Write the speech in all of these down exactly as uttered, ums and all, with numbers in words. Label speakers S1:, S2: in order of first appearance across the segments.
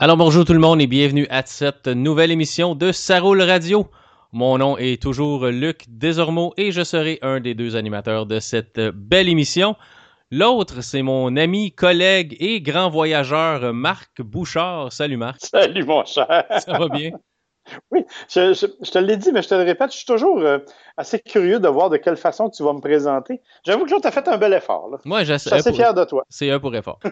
S1: Alors bonjour tout le monde et bienvenue à cette nouvelle émission de Ça roule radio. Mon nom est toujours Luc Desormeaux et je serai un des deux animateurs de cette belle émission. L'autre, c'est mon ami, collègue et grand voyageur Marc Bouchard. Salut Marc.
S2: Salut mon cher.
S1: Ça va bien?
S2: Oui, je, je, je te l'ai dit, mais je te le répète, je suis toujours euh, assez curieux de voir de quelle façon tu vas me présenter. J'avoue que là, tu as fait un bel effort. Là.
S1: Moi,
S2: Je suis assez
S1: pour...
S2: fier de toi.
S1: C'est un pour effort.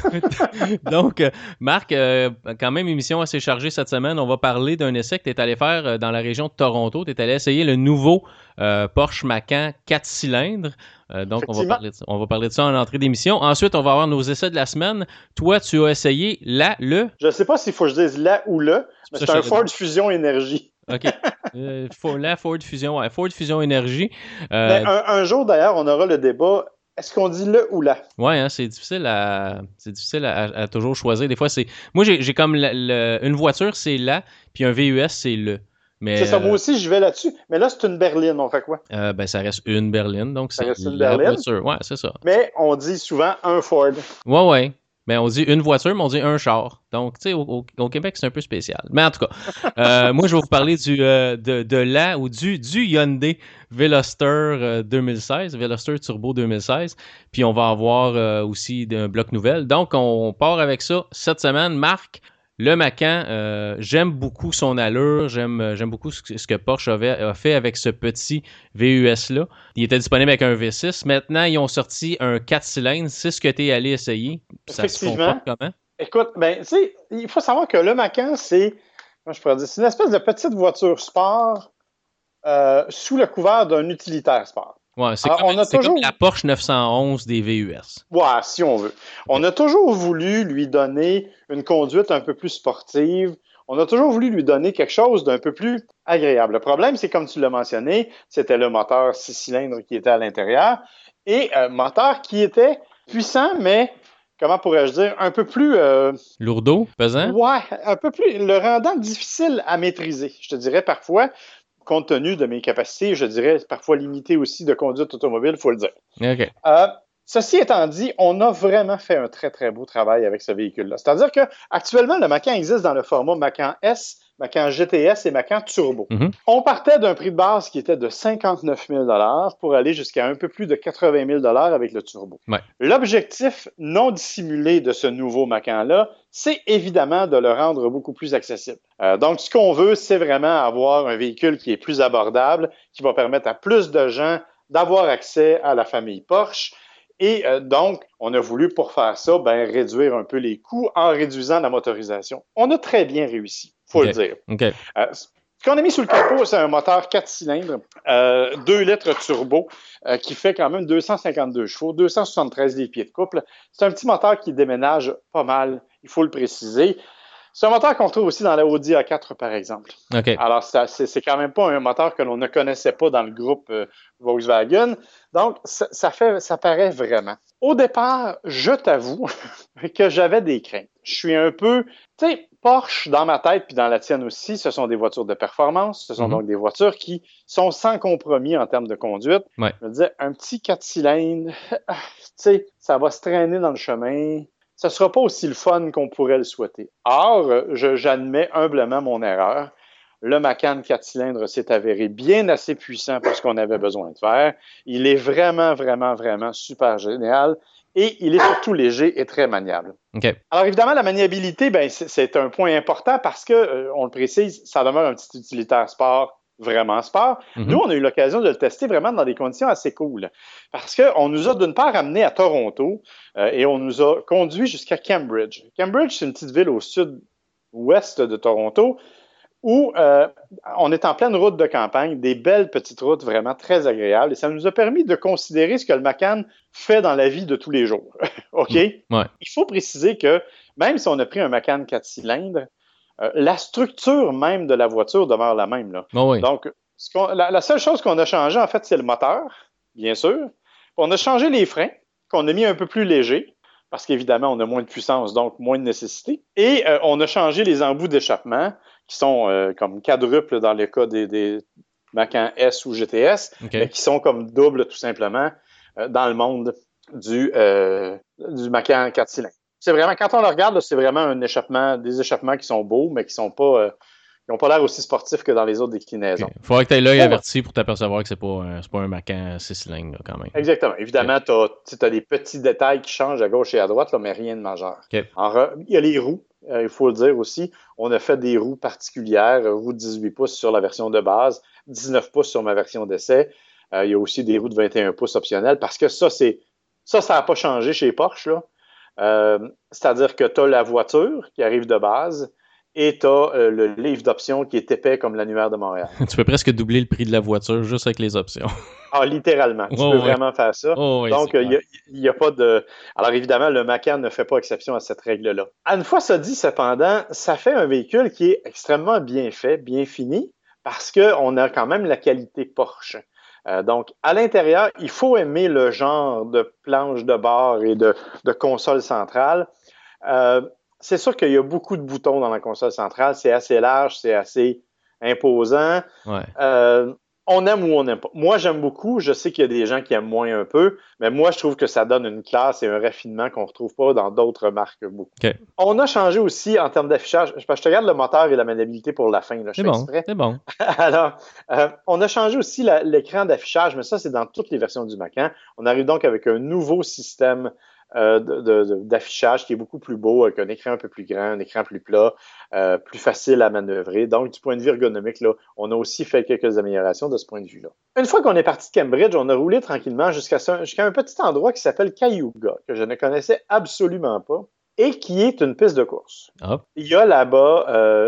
S1: Donc, euh, Marc, euh, quand même, émission assez chargée cette semaine. On va parler d'un essai que tu es allé faire euh, dans la région de Toronto. Tu es allé essayer le nouveau euh, Porsche Macan quatre cylindres. Euh, donc, on va, parler de ça. on va parler de ça en entrée d'émission. Ensuite, on va avoir nos essais de la semaine. Toi, tu as essayé la, le...
S2: Je ne sais pas s'il faut que je dise la ou le, mais c'est un Ford Fusion Énergie.
S1: OK. Euh, la Ford Fusion, ouais, Ford Fusion Énergie.
S2: Euh... Mais un, un jour, d'ailleurs, on aura le débat. Est-ce qu'on dit le ou la?
S1: Ouais, hein, c'est difficile à c'est difficile à, à toujours choisir. Des fois, c'est. Moi, j'ai, j'ai comme le, le, une voiture, c'est la, puis un V U S, c'est le. Mais,
S2: c'est ça, moi aussi, je vais là-dessus. Mais là, c'est une berline, on fait quoi?
S1: Euh, ben, ça reste une berline, donc
S2: ça
S1: c'est
S2: reste une
S1: la
S2: berline.
S1: voiture. Ouais, c'est ça.
S2: Mais on dit souvent un Ford.
S1: Ouais, ouais. Ben, on dit une voiture, mais on dit un char. Donc, tu sais, au, au, au Québec, c'est un peu spécial. Mais en tout cas, euh, moi, je vais vous parler du, euh, de, de la ou du, du Hyundai Veloster euh, deux mille seize, Veloster Turbo deux mille seize. Puis, on va avoir euh, aussi un bloc nouvelle. Donc, on part avec ça cette semaine. Marc, le Macan, euh, j'aime beaucoup son allure, j'aime, j'aime beaucoup ce que, ce que Porsche avait, a fait avec ce petit V U S-là. Il était disponible avec un V six. Maintenant, ils ont sorti un quatre cylindres. C'est ce que tu es allé essayer. Ça se comporte comment?
S2: Écoute, ben, tu sais, il faut savoir que le Macan, c'est, moi je pourrais dire, c'est une espèce de petite voiture sport euh, sous le couvert d'un utilitaire sport.
S1: Ouais, c'est, Alors, comme, on a c'est toujours... comme la Porsche neuf cent onze des V U S.
S2: Ouais, si on veut. On a toujours voulu lui donner une conduite un peu plus sportive. On a toujours voulu lui donner quelque chose d'un peu plus agréable. Le problème, c'est comme tu l'as mentionné, c'était le moteur six cylindres qui était à l'intérieur et un moteur qui était puissant, mais comment pourrais-je dire, un peu plus... Euh...
S1: Lourdeau, pesant?
S2: Ouais, un peu plus... Le rendant difficile à maîtriser, je te dirais parfois. Compte tenu de mes capacités, je dirais parfois limitées aussi de conduite automobile, il faut le dire.
S1: OK.
S2: Euh, ceci étant dit, on a vraiment fait un très, très beau travail avec ce véhicule-là. C'est-à-dire qu'actuellement, le Macan existe dans le format Macan S, Macan G T S et Macan Turbo. Mm-hmm. On partait d'un prix de base qui était de cinquante-neuf mille dollars pour aller jusqu'à un peu plus de quatre-vingt mille dollars avec le Turbo.
S1: Ouais.
S2: L'objectif non dissimulé de ce nouveau Macan-là, c'est évidemment de le rendre beaucoup plus accessible. Euh, donc, ce qu'on veut, c'est vraiment avoir un véhicule qui est plus abordable, qui va permettre à plus de gens d'avoir accès à la famille Porsche. Et euh, donc, on a voulu, pour faire ça, ben, réduire un peu les coûts en réduisant la motorisation. On a très bien réussi, il faut
S1: okay.
S2: le dire.
S1: Okay.
S2: Euh, ce qu'on a mis sous le capot, c'est un moteur quatre cylindres, euh, deux litres turbo, euh, qui fait quand même deux cent cinquante-deux chevaux, deux cent soixante-treize livres pieds de couple. C'est un petit moteur qui déménage pas mal, il faut le préciser. C'est un moteur qu'on trouve aussi dans la Audi A quatre, par exemple.
S1: Okay.
S2: Alors, ça, c'est, c'est quand même pas un moteur que l'on ne connaissait pas dans le groupe euh, Volkswagen. Donc, ça, ça, fait, ça paraît vraiment. Au départ, je t'avoue que j'avais des craintes. Je suis un peu... Tu sais, Porsche, dans ma tête, puis dans la tienne aussi, ce sont des voitures de performance. Ce sont mm-hmm. donc des voitures qui sont sans compromis en termes de conduite.
S1: Ouais.
S2: Je me disais, un petit quatre cylindres, tu sais, ça va se traîner dans le chemin. Ce ne sera pas aussi le fun qu'on pourrait le souhaiter. Or, je, j'admets humblement mon erreur. Le Macan quatre cylindres s'est avéré bien assez puissant pour ce qu'on avait besoin de faire. Il est vraiment, vraiment, vraiment super génial. Et il est surtout léger et très maniable.
S1: Okay.
S2: Alors, évidemment, la maniabilité, ben, c'est, c'est un point important parce que, euh, on le précise, ça demeure un petit utilitaire sport vraiment sport. Mm-hmm. Nous, on a eu l'occasion de le tester vraiment dans des conditions assez cool. Parce qu'on nous a d'une part amené à Toronto euh, et on nous a conduit jusqu'à Cambridge. Cambridge, c'est une petite ville au sud-ouest de Toronto où euh, on est en pleine route de campagne, des belles petites routes vraiment très agréables. Et ça nous a permis de considérer ce que le Macan fait dans la vie de tous les jours. OK?
S1: Mm. Ouais.
S2: Il faut préciser que même si on a pris un Macan quatre cylindres, Euh, la structure même de la voiture demeure la même. Là.
S1: Oh oui.
S2: Donc, ce qu'on, la, la seule chose qu'on a changé, en fait, c'est le moteur, bien sûr. Puis on a changé les freins, qu'on a mis un peu plus légers, parce qu'évidemment, on a moins de puissance, donc moins de nécessité. Et euh, on a changé les embouts d'échappement, qui sont euh, comme quadruples dans le cas des, des Macan S ou G T S, okay. mais qui sont comme doubles, tout simplement, euh, dans le monde du, euh, du Macan quatre cylindres. c'est vraiment, quand on le regarde, là, c'est vraiment un échappement, des échappements qui sont beaux, mais qui sont pas, euh, qui n'ont pas l'air aussi sportifs que dans les autres déclinaisons.
S1: Okay. Faudrait que tu aies l'œil
S2: oh,
S1: averti pour t'apercevoir que c'est pas, un, c'est pas un Macan six cylindres, là, quand même.
S2: Exactement. Évidemment, okay. tu as des petits détails qui changent à gauche et à droite, là, mais rien de majeur.
S1: Okay.
S2: Alors, il y a les roues, euh, il faut le dire aussi. On a fait des roues particulières, roues de dix-huit pouces sur la version de base, dix-neuf pouces sur ma version d'essai. Euh, il y a aussi des roues de vingt et un pouces optionnelles, parce que ça, c'est ça, ça n'a pas changé chez Porsche, là. Euh, c'est-à-dire que tu as la voiture qui arrive de base et tu as euh, le livre d'options qui est épais comme l'annuaire de Montréal.
S1: Tu peux presque doubler le prix de la voiture juste avec les options.
S2: Ah, littéralement. Tu
S1: oh,
S2: peux
S1: ouais.
S2: vraiment faire ça.
S1: Oh, ouais,
S2: Donc, il n'y a, a pas de... Alors, évidemment, le Macan ne fait pas exception à cette règle-là. Une fois ça dit, cependant, ça fait un véhicule qui est extrêmement bien fait, bien fini, parce qu'on a quand même la qualité Porsche. Euh, donc, à l'intérieur, il faut aimer le genre de planche de bord et de, de console centrale. Euh, c'est sûr qu'il y a beaucoup de boutons dans la console centrale. C'est assez large, c'est assez imposant.
S1: Ouais.
S2: Euh, on aime ou on n'aime pas. Moi, j'aime beaucoup. Je sais qu'il y a des gens qui aiment moins un peu, mais moi, je trouve que ça donne une classe et un raffinement qu'on ne retrouve pas dans d'autres marques beaucoup.
S1: Okay.
S2: On a changé aussi en termes d'affichage. Je te regarde le moteur et la maniabilité pour la fin. Là,
S1: c'est bon, c'est bon.
S2: Alors, euh, on a changé aussi la, l'écran d'affichage, mais ça, c'est dans toutes les versions du Macan. On arrive donc avec un nouveau système Euh, de, de, d'affichage qui est beaucoup plus beau, avec un écran un peu plus grand, un écran plus plat, euh, plus facile à manœuvrer. Donc, du point de vue ergonomique, là, on a aussi fait quelques améliorations de ce point de vue-là. Une fois qu'on est parti de Cambridge, on a roulé tranquillement jusqu'à, jusqu'à un petit endroit qui s'appelle Cayuga, que je ne connaissais absolument pas, et qui est une piste de course.
S1: Oh.
S2: Il y a là-bas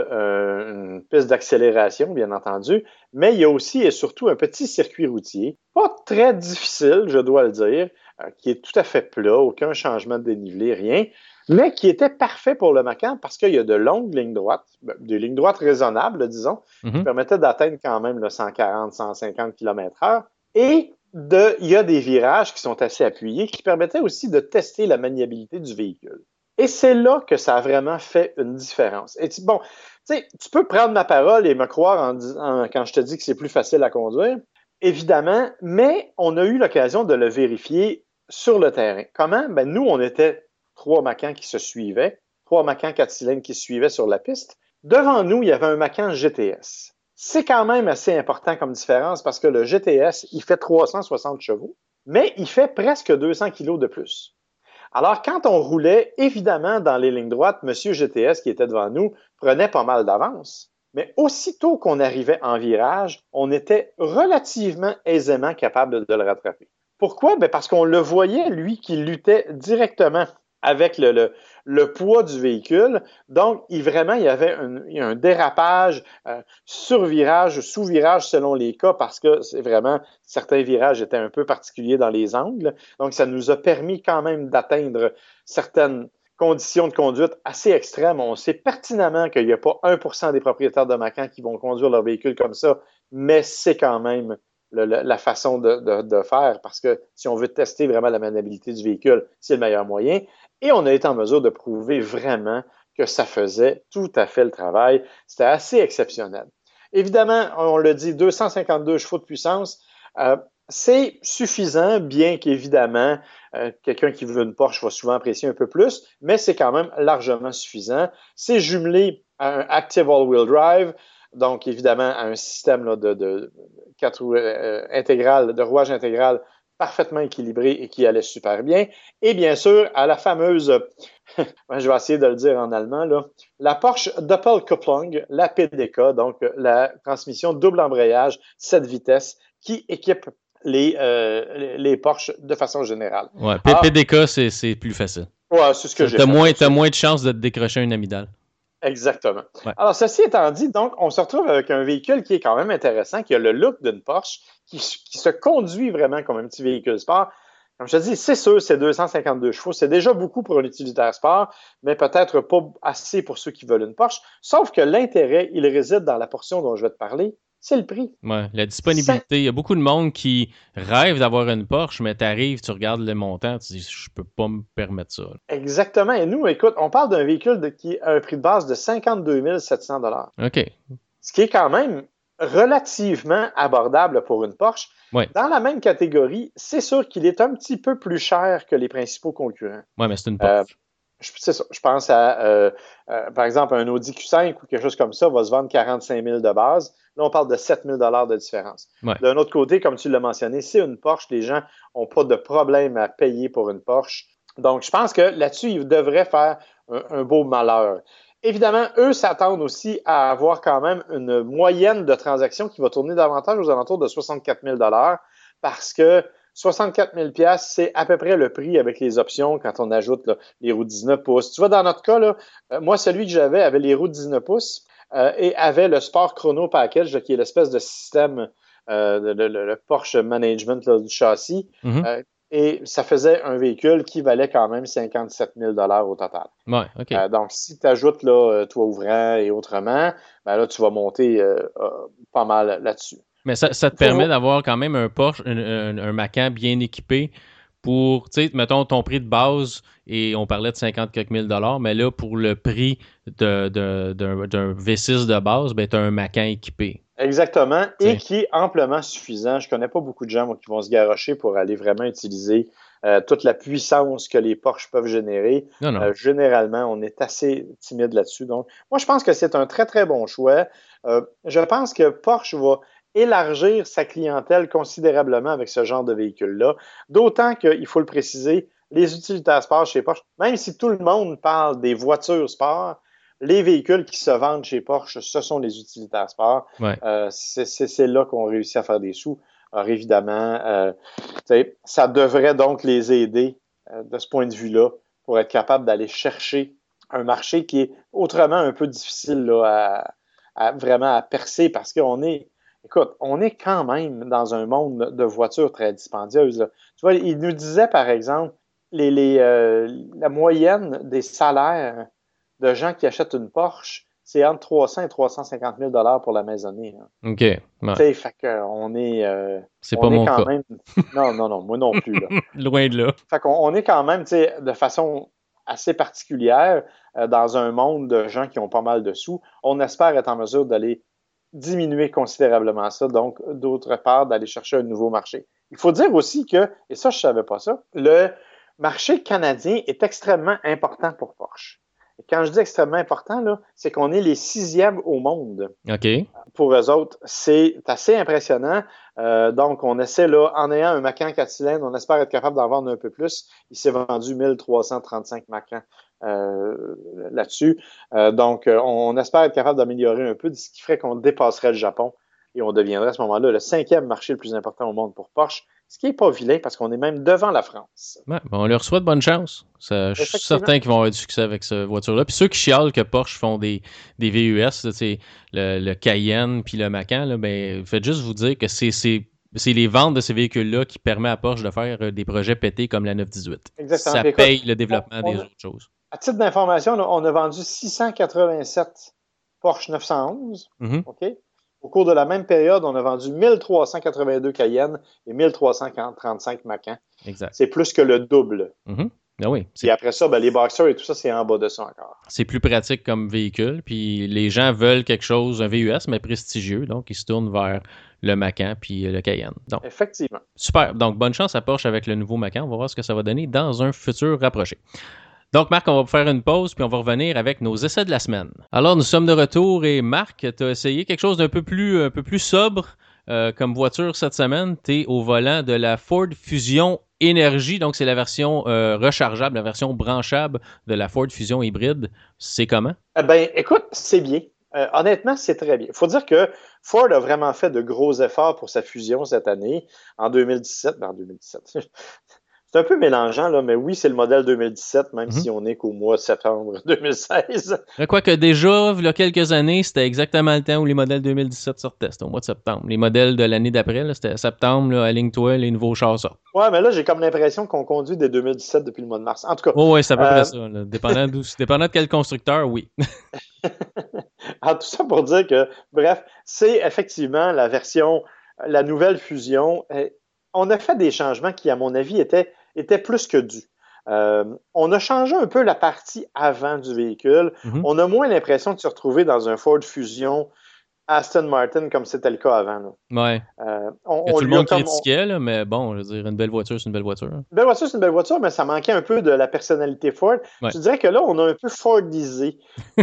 S2: euh, une piste d'accélération, bien entendu, mais il y a aussi et surtout un petit circuit routier, pas très difficile, je dois le dire, euh, qui est tout à fait plat, aucun changement de dénivelé, rien, mais qui était parfait pour le Macan parce qu'il y a de longues lignes droites, des lignes droites raisonnables, disons, mm-hmm. qui permettaient d'atteindre quand même le cent quarante à cent cinquante kilomètres heure, et de, il y a des virages qui sont assez appuyés qui permettaient aussi de tester la maniabilité du véhicule. Et c'est là que ça a vraiment fait une différence. Et tu, bon, tu sais, tu peux prendre ma parole et me croire en, en, quand je te dis que c'est plus facile à conduire, évidemment, mais on a eu l'occasion de le vérifier sur le terrain. Comment? Ben, nous, on était trois Macans qui se suivaient, trois Macans quatre cylindres qui se suivaient sur la piste. Devant nous, il y avait un Macan G T S. C'est quand même assez important comme différence parce que le G T S, il fait trois cent soixante chevaux, mais il fait presque deux cents kilos de plus. Alors, quand on roulait, évidemment, dans les lignes droites, M. G T S, qui était devant nous, prenait pas mal d'avance. Mais aussitôt qu'on arrivait en virage, on était relativement aisément capable de le rattraper. Pourquoi? Bien parce qu'on le voyait, lui, qui luttait directement avec le, le, le poids du véhicule. Donc, il, vraiment, il y avait un, un dérapage, euh, sur-virage, sous-virage selon les cas, parce que c'est vraiment, certains virages étaient un peu particuliers dans les angles. Donc, ça nous a permis quand même d'atteindre certaines conditions de conduite assez extrêmes. On sait pertinemment qu'il n'y a pas un pour cent des propriétaires de Macan qui vont conduire leur véhicule comme ça, mais c'est quand même le, le, la façon de, de, de faire, parce que si on veut tester vraiment la maniabilité du véhicule, c'est le meilleur moyen. Et on a été en mesure de prouver vraiment que ça faisait tout à fait le travail. C'était assez exceptionnel. Évidemment, on le dit, deux cent cinquante-deux chevaux de puissance, euh, c'est suffisant, bien qu'évidemment, euh, quelqu'un qui veut une Porsche va souvent apprécier un peu plus, mais c'est quand même largement suffisant. C'est jumelé à un Active All-Wheel Drive, donc évidemment à un système là, de, de, quatre roues euh, intégral, de rouage intégral parfaitement équilibré et qui allait super bien. Et bien sûr, à la fameuse, je vais essayer de le dire en allemand, là, la Porsche Doppelkupplung, la P D K, donc la transmission double embrayage, sept vitesses, qui équipe les, euh, les Porsche de façon générale.
S1: Ouais, P D K, c'est, c'est plus facile.
S2: Ouais, c'est ce que j'ai
S1: t'as
S2: fait.
S1: Moins, t'as moins de chances de te décrocher un amygdale.
S2: Exactement.
S1: Ouais.
S2: Alors, ceci étant dit, donc, on se retrouve avec un véhicule qui est quand même intéressant, qui a le look d'une Porsche, qui, qui se conduit vraiment comme un petit véhicule sport. Comme je te dis, c'est sûr, c'est deux cent cinquante-deux chevaux. C'est déjà beaucoup pour un utilitaire sport, mais peut-être pas assez pour ceux qui veulent une Porsche. Sauf que l'intérêt, il réside dans la portion dont je vais te parler. C'est le prix.
S1: Ouais, la disponibilité. C'est... Il y a beaucoup de monde qui rêve d'avoir une Porsche, mais tu arrives, tu regardes le montant, tu dis, je peux pas me permettre ça.
S2: Exactement. Et nous, écoute, on parle d'un véhicule de, qui a un prix de base de cinquante-deux mille sept cents dollars.
S1: OK.
S2: Ce qui est quand même relativement abordable pour une Porsche.
S1: Ouais.
S2: Dans la même catégorie, c'est sûr qu'il est un petit peu plus cher que les principaux concurrents.
S1: Oui, mais c'est une Porsche. Euh,
S2: je, c'est ça, je pense à, euh, euh, par exemple, un Audi Q cinq ou quelque chose comme ça va se vendre quarante-cinq mille de base. Là, on parle de sept mille dollars de différence.
S1: Ouais.
S2: D'un autre côté, comme tu l'as mentionné, c'est une Porsche. Les gens n'ont pas de problème à payer pour une Porsche. Donc, je pense que là-dessus, ils devraient faire un, un beau malheur. Évidemment, eux s'attendent aussi à avoir quand même une moyenne de transactions qui va tourner davantage aux alentours de soixante-quatre mille dollars parce que soixante-quatre mille dollars, c'est à peu près le prix avec les options quand on ajoute là, les roues dix-neuf pouces. Tu vois, dans notre cas, là, euh, moi, celui que j'avais avait les roues dix-neuf pouces euh, et avait le Sport Chrono Package, là, qui est l'espèce de système, euh, de, de, de, le Porsche Management là, du châssis.
S1: Mm-hmm.
S2: Euh, et ça faisait un véhicule qui valait quand même cinquante-sept mille dollars au total.
S1: Ouais, OK.
S2: Euh, donc, si tu ajoutes là, toit ouvrant et autrement, ben là, tu vas monter euh, euh, pas mal là-dessus.
S1: Mais ça, ça te
S2: Pour...
S1: permet d'avoir quand même un Porsche, un, un, un Macan bien équipé pour, tu sais, mettons ton prix de base, et on parlait de cinquante quelques mille dollars, mais là, pour le prix de, de, d'un, d'un V six de base, ben, tu as un Macan équipé.
S2: Exactement,
S1: T'sais.
S2: et qui est amplement suffisant. Je connais pas beaucoup de gens moi, qui vont se garrocher pour aller vraiment utiliser euh, toute la puissance que les Porsche peuvent générer.
S1: Non, non.
S2: Euh, généralement, on est assez timide là-dessus. Donc, moi, je pense que c'est un très, très bon choix. Euh, je pense que Porsche va élargir sa clientèle considérablement avec ce genre de véhicule-là. D'autant qu'il faut le préciser, les utilitaires sport chez Porsche, même si tout le monde parle des voitures sport, les véhicules qui se vendent chez Porsche, ce sont les utilitaires sport.
S1: Ouais.
S2: Euh, c'est, c'est, c'est là qu'on réussit à faire des sous. Alors évidemment, euh, ça devrait donc les aider euh, de ce point de vue-là pour être capable d'aller chercher un marché qui est autrement un peu difficile là, à, à vraiment à percer parce qu'on est, écoute, on est quand même dans un monde de voitures très dispendieuses. Là. Tu vois, il nous disait par exemple les, les, euh, la moyenne des salaires de gens qui achètent une Porsche, c'est entre trois cents et trois cent cinquante mille dollars pour la maisonnée. Hein.
S1: OK. Ouais.
S2: Tu sais, fait qu'on est, euh,
S1: c'est
S2: on
S1: pas
S2: est
S1: mon
S2: quand
S1: cas.
S2: même. Non, non, non, moi non plus. Là.
S1: Loin de là.
S2: Fait qu'on on est quand même, tu sais, de façon assez particulière euh, dans un monde de gens qui ont pas mal de sous. On espère être en mesure d'aller diminuer considérablement ça, donc d'autre part, d'aller chercher un nouveau marché. Il faut dire aussi que, et ça, je ne savais pas ça, le marché canadien est extrêmement important pour Porsche. Et quand je dis extrêmement important, là, c'est qu'on est les sixièmes au monde.
S1: OK.
S2: Pour eux autres, c'est assez impressionnant. Euh, donc, on essaie, là, en ayant un Macan quatre cylindres, on espère être capable d'en vendre un peu plus. Il s'est vendu mille trois cent trente-cinq Macans euh, là-dessus. Euh, donc, euh, on espère être capable d'améliorer un peu, ce qui ferait qu'on dépasserait le Japon et on deviendrait à ce moment-là le cinquième marché le plus important au monde pour Porsche, ce qui n'est pas vilain parce qu'on est même devant la France.
S1: Ouais, ben on leur souhaite bonne chance. Ça, je suis certain qu'ils vont avoir du succès avec cette voiture-là. Puis ceux qui chialent que Porsche font des, des V U S, là, le, le Cayenne puis le Macan, là, ben, faites juste vous dire que c'est, c'est, c'est les ventes de ces véhicules-là qui permettent à Porsche de faire des projets pétés comme la neuf dix-huit.
S2: Exactement.
S1: Ça
S2: Écoute,
S1: paye le développement
S2: on, on,
S1: des autres choses.
S2: À titre d'information, on a vendu six cent quatre-vingt-sept Porsche neuf cent onze. Mm-hmm. OK? Au cours de la même période, on a vendu mille trois cent quatre-vingt-deux Cayenne et mille trois cent trente-cinq Macan.
S1: Exact.
S2: C'est plus que le double.
S1: Mm-hmm. Ah oui.
S2: Et après ça, ben, les Boxers et tout ça, c'est en bas de ça encore.
S1: C'est plus pratique comme véhicule. Puis les gens veulent quelque chose, un V U S, mais prestigieux. Donc, ils se tournent vers le Macan puis le Cayenne. Donc,
S2: effectivement.
S1: Super. Donc, bonne chance à Porsche avec le nouveau Macan. On va voir ce que ça va donner dans un futur rapproché. Donc, Marc, on va faire une pause, puis on va revenir avec nos essais de la semaine. Alors, nous sommes de retour, et Marc, tu as essayé quelque chose d'un peu plus, un peu plus sobre euh, comme voiture cette semaine. Tu es au volant de la Ford Fusion Energy, donc c'est la version euh, rechargeable, la version branchable de la Ford Fusion hybride. C'est comment?
S2: Eh bien, écoute, c'est bien. Euh, honnêtement, c'est très bien. Il faut dire que Ford a vraiment fait de gros efforts pour sa fusion cette année, en deux mille dix-sept. Ben, en deux mille dix-sept. C'est un peu mélangeant, là, mais oui, c'est le modèle deux mille dix-sept, même mm-hmm. si on est qu'au mois de septembre deux mille seize.
S1: Quoique déjà, il y a quelques années, c'était exactement le temps où les modèles deux mille dix-sept sortaient. C'était au mois de septembre. Les modèles de l'année d'après, là, c'était septembre, là, aligne-toi, les nouveaux chars sortent.
S2: Ouais, mais là, j'ai comme l'impression qu'on conduit dès deux mille dix-sept depuis le mois de mars. En tout cas.
S1: Oh, oui, c'est à peu euh... près ça. Là. Dépendant, dépendant de quel constructeur, oui.
S2: Alors, tout ça pour dire que, bref, c'est effectivement la version, la nouvelle fusion. On a fait des changements qui, à mon avis, étaient était plus que dû. Euh, on a changé un peu la partie avant du véhicule. Mm-hmm. On a moins l'impression de se retrouver dans un Ford Fusion Aston Martin comme c'était le cas avant. Là.
S1: Ouais.
S2: Euh, on,
S1: Que
S2: on
S1: tout le
S2: lui a
S1: monde
S2: comme, on-
S1: critiquait, là, mais bon, je veux dire, une belle voiture, c'est une belle voiture.
S2: Une belle voiture, c'est une belle voiture, mais ça manquait un peu de la personnalité Ford.
S1: Ouais.
S2: Je dirais que là, on a un peu Fordisé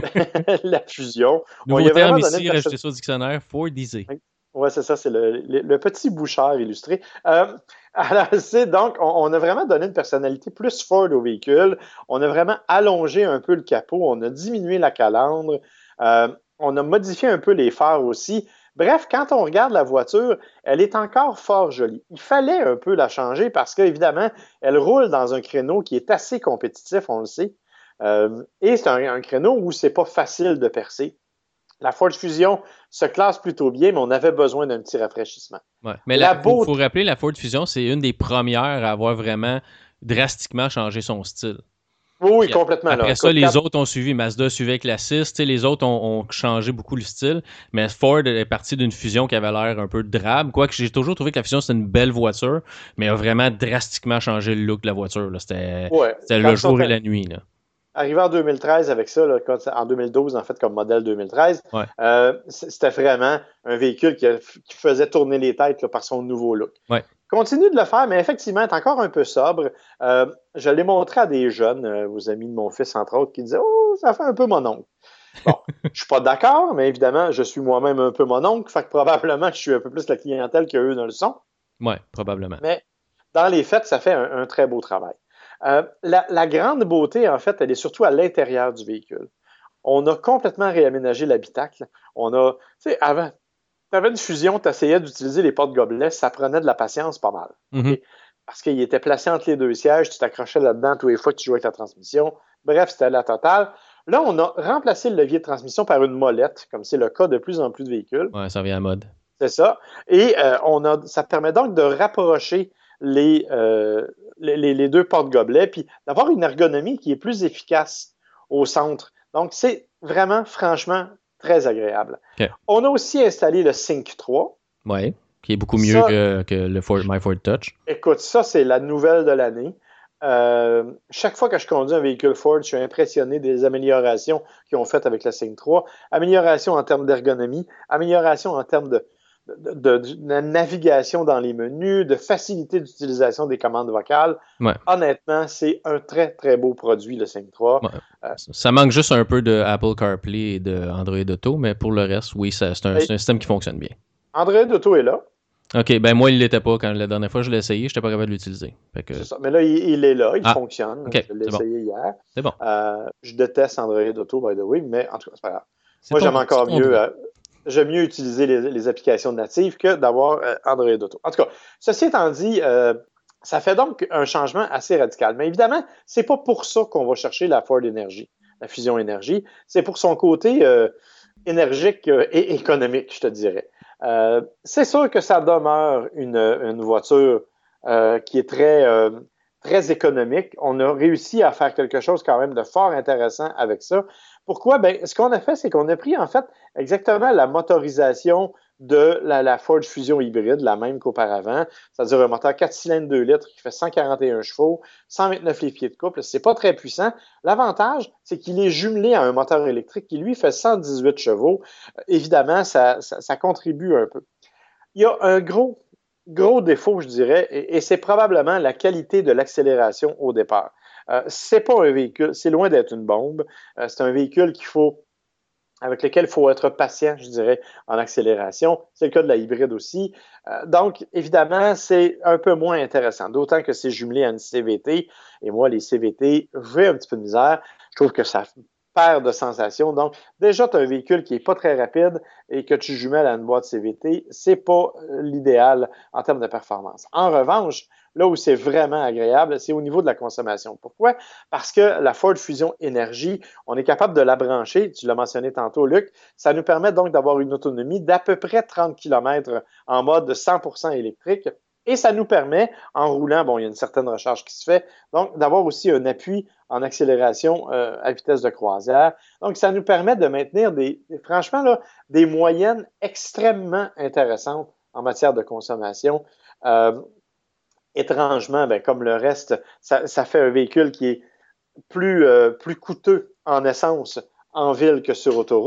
S2: la fusion. On y
S1: Nouveau
S2: a vraiment
S1: terme
S2: donné une
S1: ici,
S2: personne.
S1: rajoutez ça au dictionnaire, Fordisé.
S2: Ouais, c'est ça, c'est le, le- le petit Bouchard illustré. Euh, alors, c'est donc, on, on a vraiment donné une personnalité plus Ford au véhicule. On a vraiment allongé un peu le capot. On a diminué la calandre. Euh, on a modifié un peu les phares aussi. Bref, quand on regarde la voiture, elle est encore fort jolie. Il fallait un peu la changer parce qu'évidemment, elle roule dans un créneau qui est assez compétitif, on le sait. Euh, et c'est un, un créneau où c'est pas facile de percer. La Ford Fusion se classe plutôt bien, mais on avait besoin d'un petit rafraîchissement.
S1: Ouais. Mais
S2: La
S1: il faut, faut
S2: beauté.
S1: rappeler, la Ford Fusion, c'est une des premières à avoir vraiment drastiquement changé son style.
S2: Oui, oui,
S1: Puis a-
S2: complètement. Là.
S1: après ça,
S2: Écoute,
S1: les
S2: quand...
S1: autres ont suivi. Mazda suivait avec la six. Tu sais, les autres ont, ont changé beaucoup le style. Mais Ford est parti d'une fusion qui avait l'air un peu drabe. Quoique j'ai toujours trouvé que la fusion, c'était une belle voiture, mais a vraiment drastiquement changé le look de la voiture. Là. C'était,
S2: Ouais,
S1: c'était
S2: quand
S1: le
S2: ils sont
S1: jour et la nuit. Là.
S2: arrivés en deux mille treize avec ça, là, quand- en deux mille douze, en fait, comme modèle deux mille treize,
S1: Ouais.
S2: euh, c- c'était vraiment un véhicule qui, a- qui faisait tourner les têtes là, par son nouveau look.
S1: Ouais.
S2: Continue de le faire, mais effectivement, est encore un peu sobre. Euh, je l'ai montré à des jeunes, euh, vos amis de mon fils, entre autres, qui disaient Oh, ça fait un peu mon oncle. Bon, je suis pas d'accord, mais évidemment, je suis moi-même un peu mon oncle, fait que probablement que je suis un peu plus la clientèle qu'eux ne le sont.
S1: Ouais, probablement.
S2: Mais dans les faits, ça fait un, un très beau travail. Euh, la, la grande beauté, en fait, elle est surtout à l'intérieur du véhicule. On a complètement réaménagé l'habitacle. On a, tu sais, avant, tu avais une fusion, tu essayais d'utiliser les porte-gobelets, ça prenait de la patience pas mal.
S1: Mhm.
S2: OK? Parce qu'il était placé entre les deux sièges, tu t'accrochais là-dedans tous les fois que tu jouais avec ta transmission. Bref, c'était la totale. Là, on a remplacé le levier de transmission par une molette, comme c'est le cas de plus en plus de véhicules.
S1: Ouais, ça revient à mode.
S2: C'est ça. Et euh, on a, ça permet donc de rapprocher les, euh, les, les deux porte-gobelets, puis d'avoir une ergonomie qui est plus efficace au centre. Donc, c'est vraiment, franchement, très agréable.
S1: OK.
S2: On a aussi installé le Sync trois.
S1: Ouais. Qui est beaucoup mieux
S2: Ça,
S1: que, que le Ford, My Ford Touch.
S2: écoute, ça, c'est la nouvelle de l'année. Euh, chaque fois que je conduis un véhicule Ford, je suis impressionné des améliorations qu'ils ont faites avec le Sync trois. Amélioration en termes d'ergonomie, amélioration en termes de, de, de, de navigation dans les menus, de facilité d'utilisation des commandes vocales.
S1: Ouais.
S2: Honnêtement, c'est un très, très beau produit, le Sync trois.
S1: Ouais.
S2: Euh,
S1: Ça manque juste un peu de Apple CarPlay et de Android Auto, mais pour le reste, oui, ça- c'est un, c'est un système qui fonctionne bien.
S2: Android Auto est là.
S1: OK, ben moi, il l'était pas quand la dernière fois je l'ai essayé, je n'étais pas capable de l'utiliser. Fait que...
S2: C'est ça. Mais là, il, il est là, il
S1: Ah,
S2: fonctionne.
S1: OK,
S2: Je l'ai
S1: c'est bon.
S2: essayé hier.
S1: C'est bon.
S2: Euh, je déteste Android Auto, by the way, mais en tout cas, c'est pas grave.
S1: C'est
S2: Moi,
S1: ton,
S2: j'aime
S1: c'est
S2: encore
S1: ton
S2: mieux,
S1: droit.
S2: euh, j'aime mieux utiliser les, les applications natives que d'avoir euh, Android Auto. En tout cas, ceci étant dit, euh, ça fait donc un changement assez radical. Mais évidemment, c'est pas pour ça qu'on va chercher la Ford Energy, la fusion énergie. C'est pour son côté euh, énergique euh, et économique, je te dirais. Euh, c'est sûr que ça demeure une, une voiture euh, qui est très, euh, très économique. On a réussi à faire quelque chose quand même de fort intéressant avec ça. Pourquoi? Ben, ce qu'on a fait, c'est qu'on a pris en fait exactement la motorisation de la, la Ford Fusion hybride, la même qu'auparavant, c'est-à-dire un moteur quatre cylindres deux litres qui fait cent quarante et un chevaux, cent vingt-neuf livres-pieds de couple. C'est pas très puissant. L'avantage, c'est qu'il est jumelé à un moteur électrique qui, lui, fait cent dix-huit chevaux. Euh, évidemment, ça, ça, ça contribue un peu. Il y a un gros, gros défaut, je dirais, et, et c'est probablement la qualité de l'accélération au départ. Euh, c'est pas un véhicule, c'est loin d'être une bombe. Euh, c'est un véhicule qu'il faut avec lequel il faut être patient, je dirais, en accélération. C'est le cas de la hybride aussi. Euh, donc, évidemment, c'est un peu moins intéressant, d'autant que c'est jumelé à une C V T. Et moi, les C V T, j'ai un petit peu de misère. Je trouve que ça perd de sensation. Donc, déjà, tu as un véhicule qui n'est pas très rapide et que tu jumelles à une boîte C V T, c'est pas l'idéal en termes de performance. En revanche, là où c'est vraiment agréable, c'est au niveau de la consommation. Pourquoi? Parce que la Ford Fusion Énergie, on est capable de la brancher, tu l'as mentionné tantôt, Luc, ça nous permet donc d'avoir une autonomie d'à peu près trente kilomètres en mode cent pour cent électrique. Et ça nous permet, en roulant, bon, il y a une certaine recharge qui se fait, donc d'avoir aussi un appui en accélération euh, à vitesse de croisière. Donc, ça nous permet de maintenir des, franchement, là, des moyennes extrêmement intéressantes en matière de consommation. Euh, étrangement, ben, comme le reste, ça, ça fait un véhicule qui est plus, euh, plus coûteux en essence en ville que sur autoroute.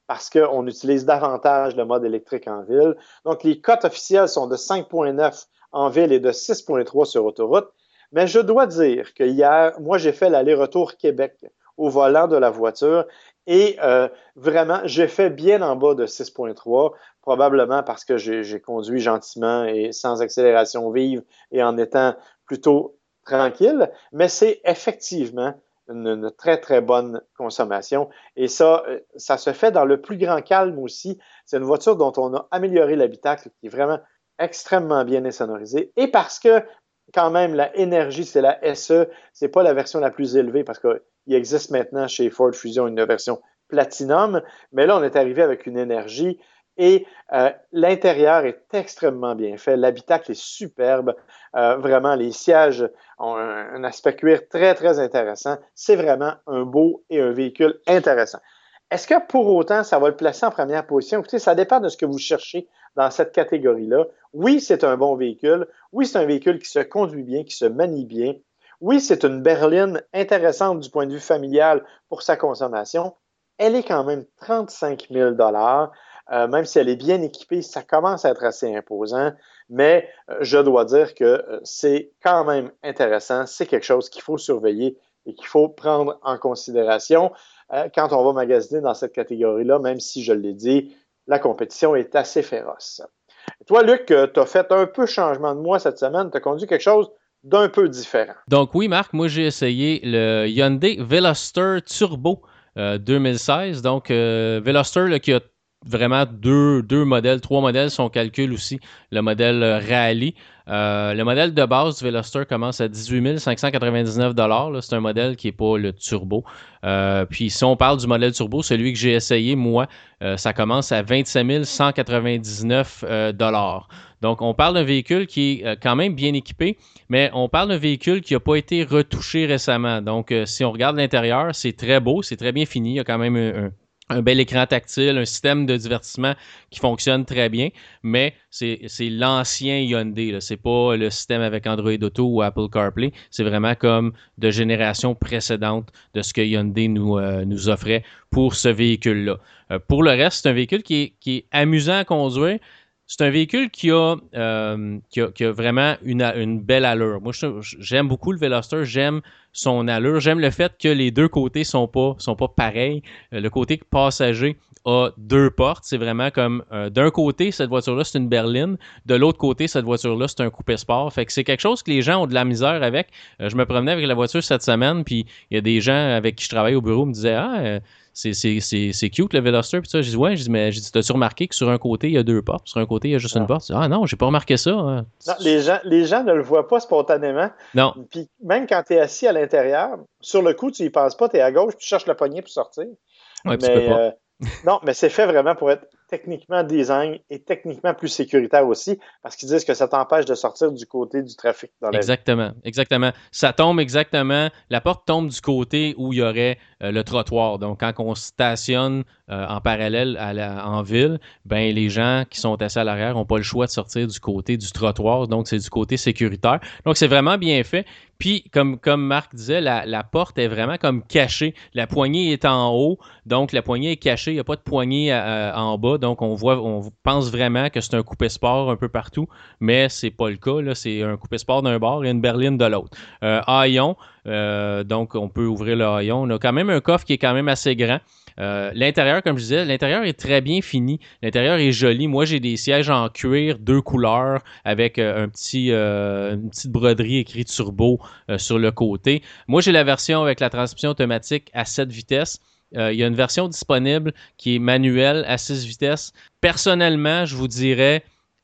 S2: parce qu'on utilise davantage le mode électrique en ville. Donc, les cotes officielles sont de cinq virgule neuf en ville et de six virgule trois sur autoroute. Mais je dois dire que hier, moi, j'ai fait l'aller-retour Québec au volant de la voiture et euh, vraiment, j'ai fait bien en bas de six virgule trois, probablement parce que j'ai, j'ai conduit gentiment et sans accélération vive et en étant plutôt tranquille, mais c'est effectivement une, une très, très bonne consommation. Et ça, ça se fait dans le plus grand calme aussi. C'est une voiture dont on a amélioré l'habitacle, qui est vraiment extrêmement bien insonorisé. Et parce que, quand même, la énergie, c'est la S E, c'est pas la version la plus élevée, parce qu'il existe maintenant chez Ford Fusion une version Platinum, mais là, on est arrivé avec une énergie et euh, l'intérieur est extrêmement bien fait. L'habitacle est superbe. Euh, vraiment, les sièges ont un, un aspect cuir très, très intéressant. C'est vraiment un beau et un véhicule intéressant. Est-ce que pour autant, ça va le placer en première position? Écoutez, ça dépend de ce que vous cherchez dans cette catégorie-là. Oui, c'est un bon véhicule. Oui, c'est un véhicule qui se conduit bien, qui se manie bien. Oui, c'est une berline intéressante du point de vue familial pour sa consommation. Elle est quand même trente-cinq mille dollars. Euh, même si elle est bien équipée, ça commence à être assez imposant, mais euh, je dois dire que euh, c'est quand même intéressant. C'est quelque chose qu'il faut surveiller et qu'il faut prendre en considération euh, quand on va magasiner dans cette catégorie-là, même si, je l'ai dit, la compétition est assez féroce. Et toi, Luc, tu as fait un peu changement de moi cette semaine. Tu as conduit quelque chose d'un peu différent.
S1: Donc oui, Marc, moi j'ai essayé le Hyundai Veloster Turbo euh, deux mille seize. Donc euh, Veloster là, qui a vraiment deux, deux modèles, trois modèles, si on calcule aussi le modèle Rally. Euh, le modèle de base du Veloster commence à dix-huit mille cinq cent quatre-vingt-dix-neuf dollars. C'est un modèle qui n'est pas le turbo. Euh, puis si on parle du modèle turbo, celui que j'ai essayé, moi, euh, ça commence à vingt-sept mille cent quatre-vingt-dix-neuf dollars. Donc on parle d'un véhicule qui est euh, quand même bien équipé, mais on parle d'un véhicule qui n'a pas été retouché récemment. Donc euh, si on regarde l'intérieur, c'est très beau, c'est très bien fini. Il y a quand même un, un un bel écran tactile, un système de divertissement qui fonctionne très bien, mais c'est, c'est l'ancien Hyundai. Là. C'est pas le système avec Android Auto ou Apple CarPlay. C'est vraiment comme de génération précédente de ce que Hyundai nous, euh, nous offrait pour ce véhicule-là. Euh, pour le reste, c'est un véhicule qui est, qui est amusant à conduire. C'est un véhicule qui a, euh, qui a, qui a vraiment une, une belle allure. Moi, je, j'aime beaucoup le Veloster, j'aime son allure, j'aime le fait que les deux côtés sont pas, sont pas pareils. Euh, le côté passager a deux portes. C'est vraiment comme, euh, d'un côté, cette voiture-là, c'est une berline. De l'autre côté, cette voiture-là, c'est un coupé sport. Fait que c'est quelque chose que les gens ont de la misère avec. Euh, je me promenais avec la voiture cette semaine, puis il y a des gens avec qui je travaille au bureau me disaient « Ah, euh, C'est, c'est, c'est, c'est cute le Veloster. » Puis ça, je dis ouais, je dis, mais j'ai dit, t'as-tu remarqué que sur un côté, il y a deux portes, sur un côté, il y a juste
S2: Non.
S1: une porte? Ah non, j'ai pas remarqué ça. Hein.
S2: Non, les gens, les gens ne le voient pas spontanément.
S1: Non.
S2: Puis même quand tu es assis à l'intérieur, sur le coup, tu y penses pas, tu es à gauche, tu cherches le poignet pour sortir.
S1: Ouais,
S2: mais
S1: tu peux pas.
S2: Euh, non, mais c'est fait vraiment pour être techniquement design et techniquement plus sécuritaire aussi, parce qu'ils disent que ça t'empêche de sortir du côté du trafic dans la
S1: Exactement,
S2: vie.
S1: exactement. Ça tombe exactement, la porte tombe du côté où il y aurait euh, le trottoir. Donc, quand on stationne euh, en parallèle à la, en ville, ben les gens qui sont assis à l'arrière n'ont pas le choix de sortir du côté du trottoir. Donc, c'est du côté sécuritaire. Donc, c'est vraiment bien fait. Puis, comme, comme Marc disait, la, la porte est vraiment comme cachée. La poignée est en haut, donc la poignée est cachée. Il n'y a pas de poignée à, à, en bas. Donc, on voit, on pense vraiment que c'est un coupé sport un peu partout, mais c'est pas le cas. Là. C'est un coupé sport d'un bord et une berline de l'autre. Euh, haillon, euh, donc on peut ouvrir le haillon. On a quand même un coffre qui est quand même assez grand. Euh, l'intérieur, comme je disais, l'intérieur est très bien fini. L'intérieur est joli. Moi, j'ai des sièges en cuir, deux couleurs, avec euh, un petit, euh, une petite broderie écrite turbo euh, sur le côté. Moi, j'ai la version avec la transmission automatique à sept vitesses. Euh, il y a une version disponible qui est manuelle à six vitesses. Personnellement, je vous dirais,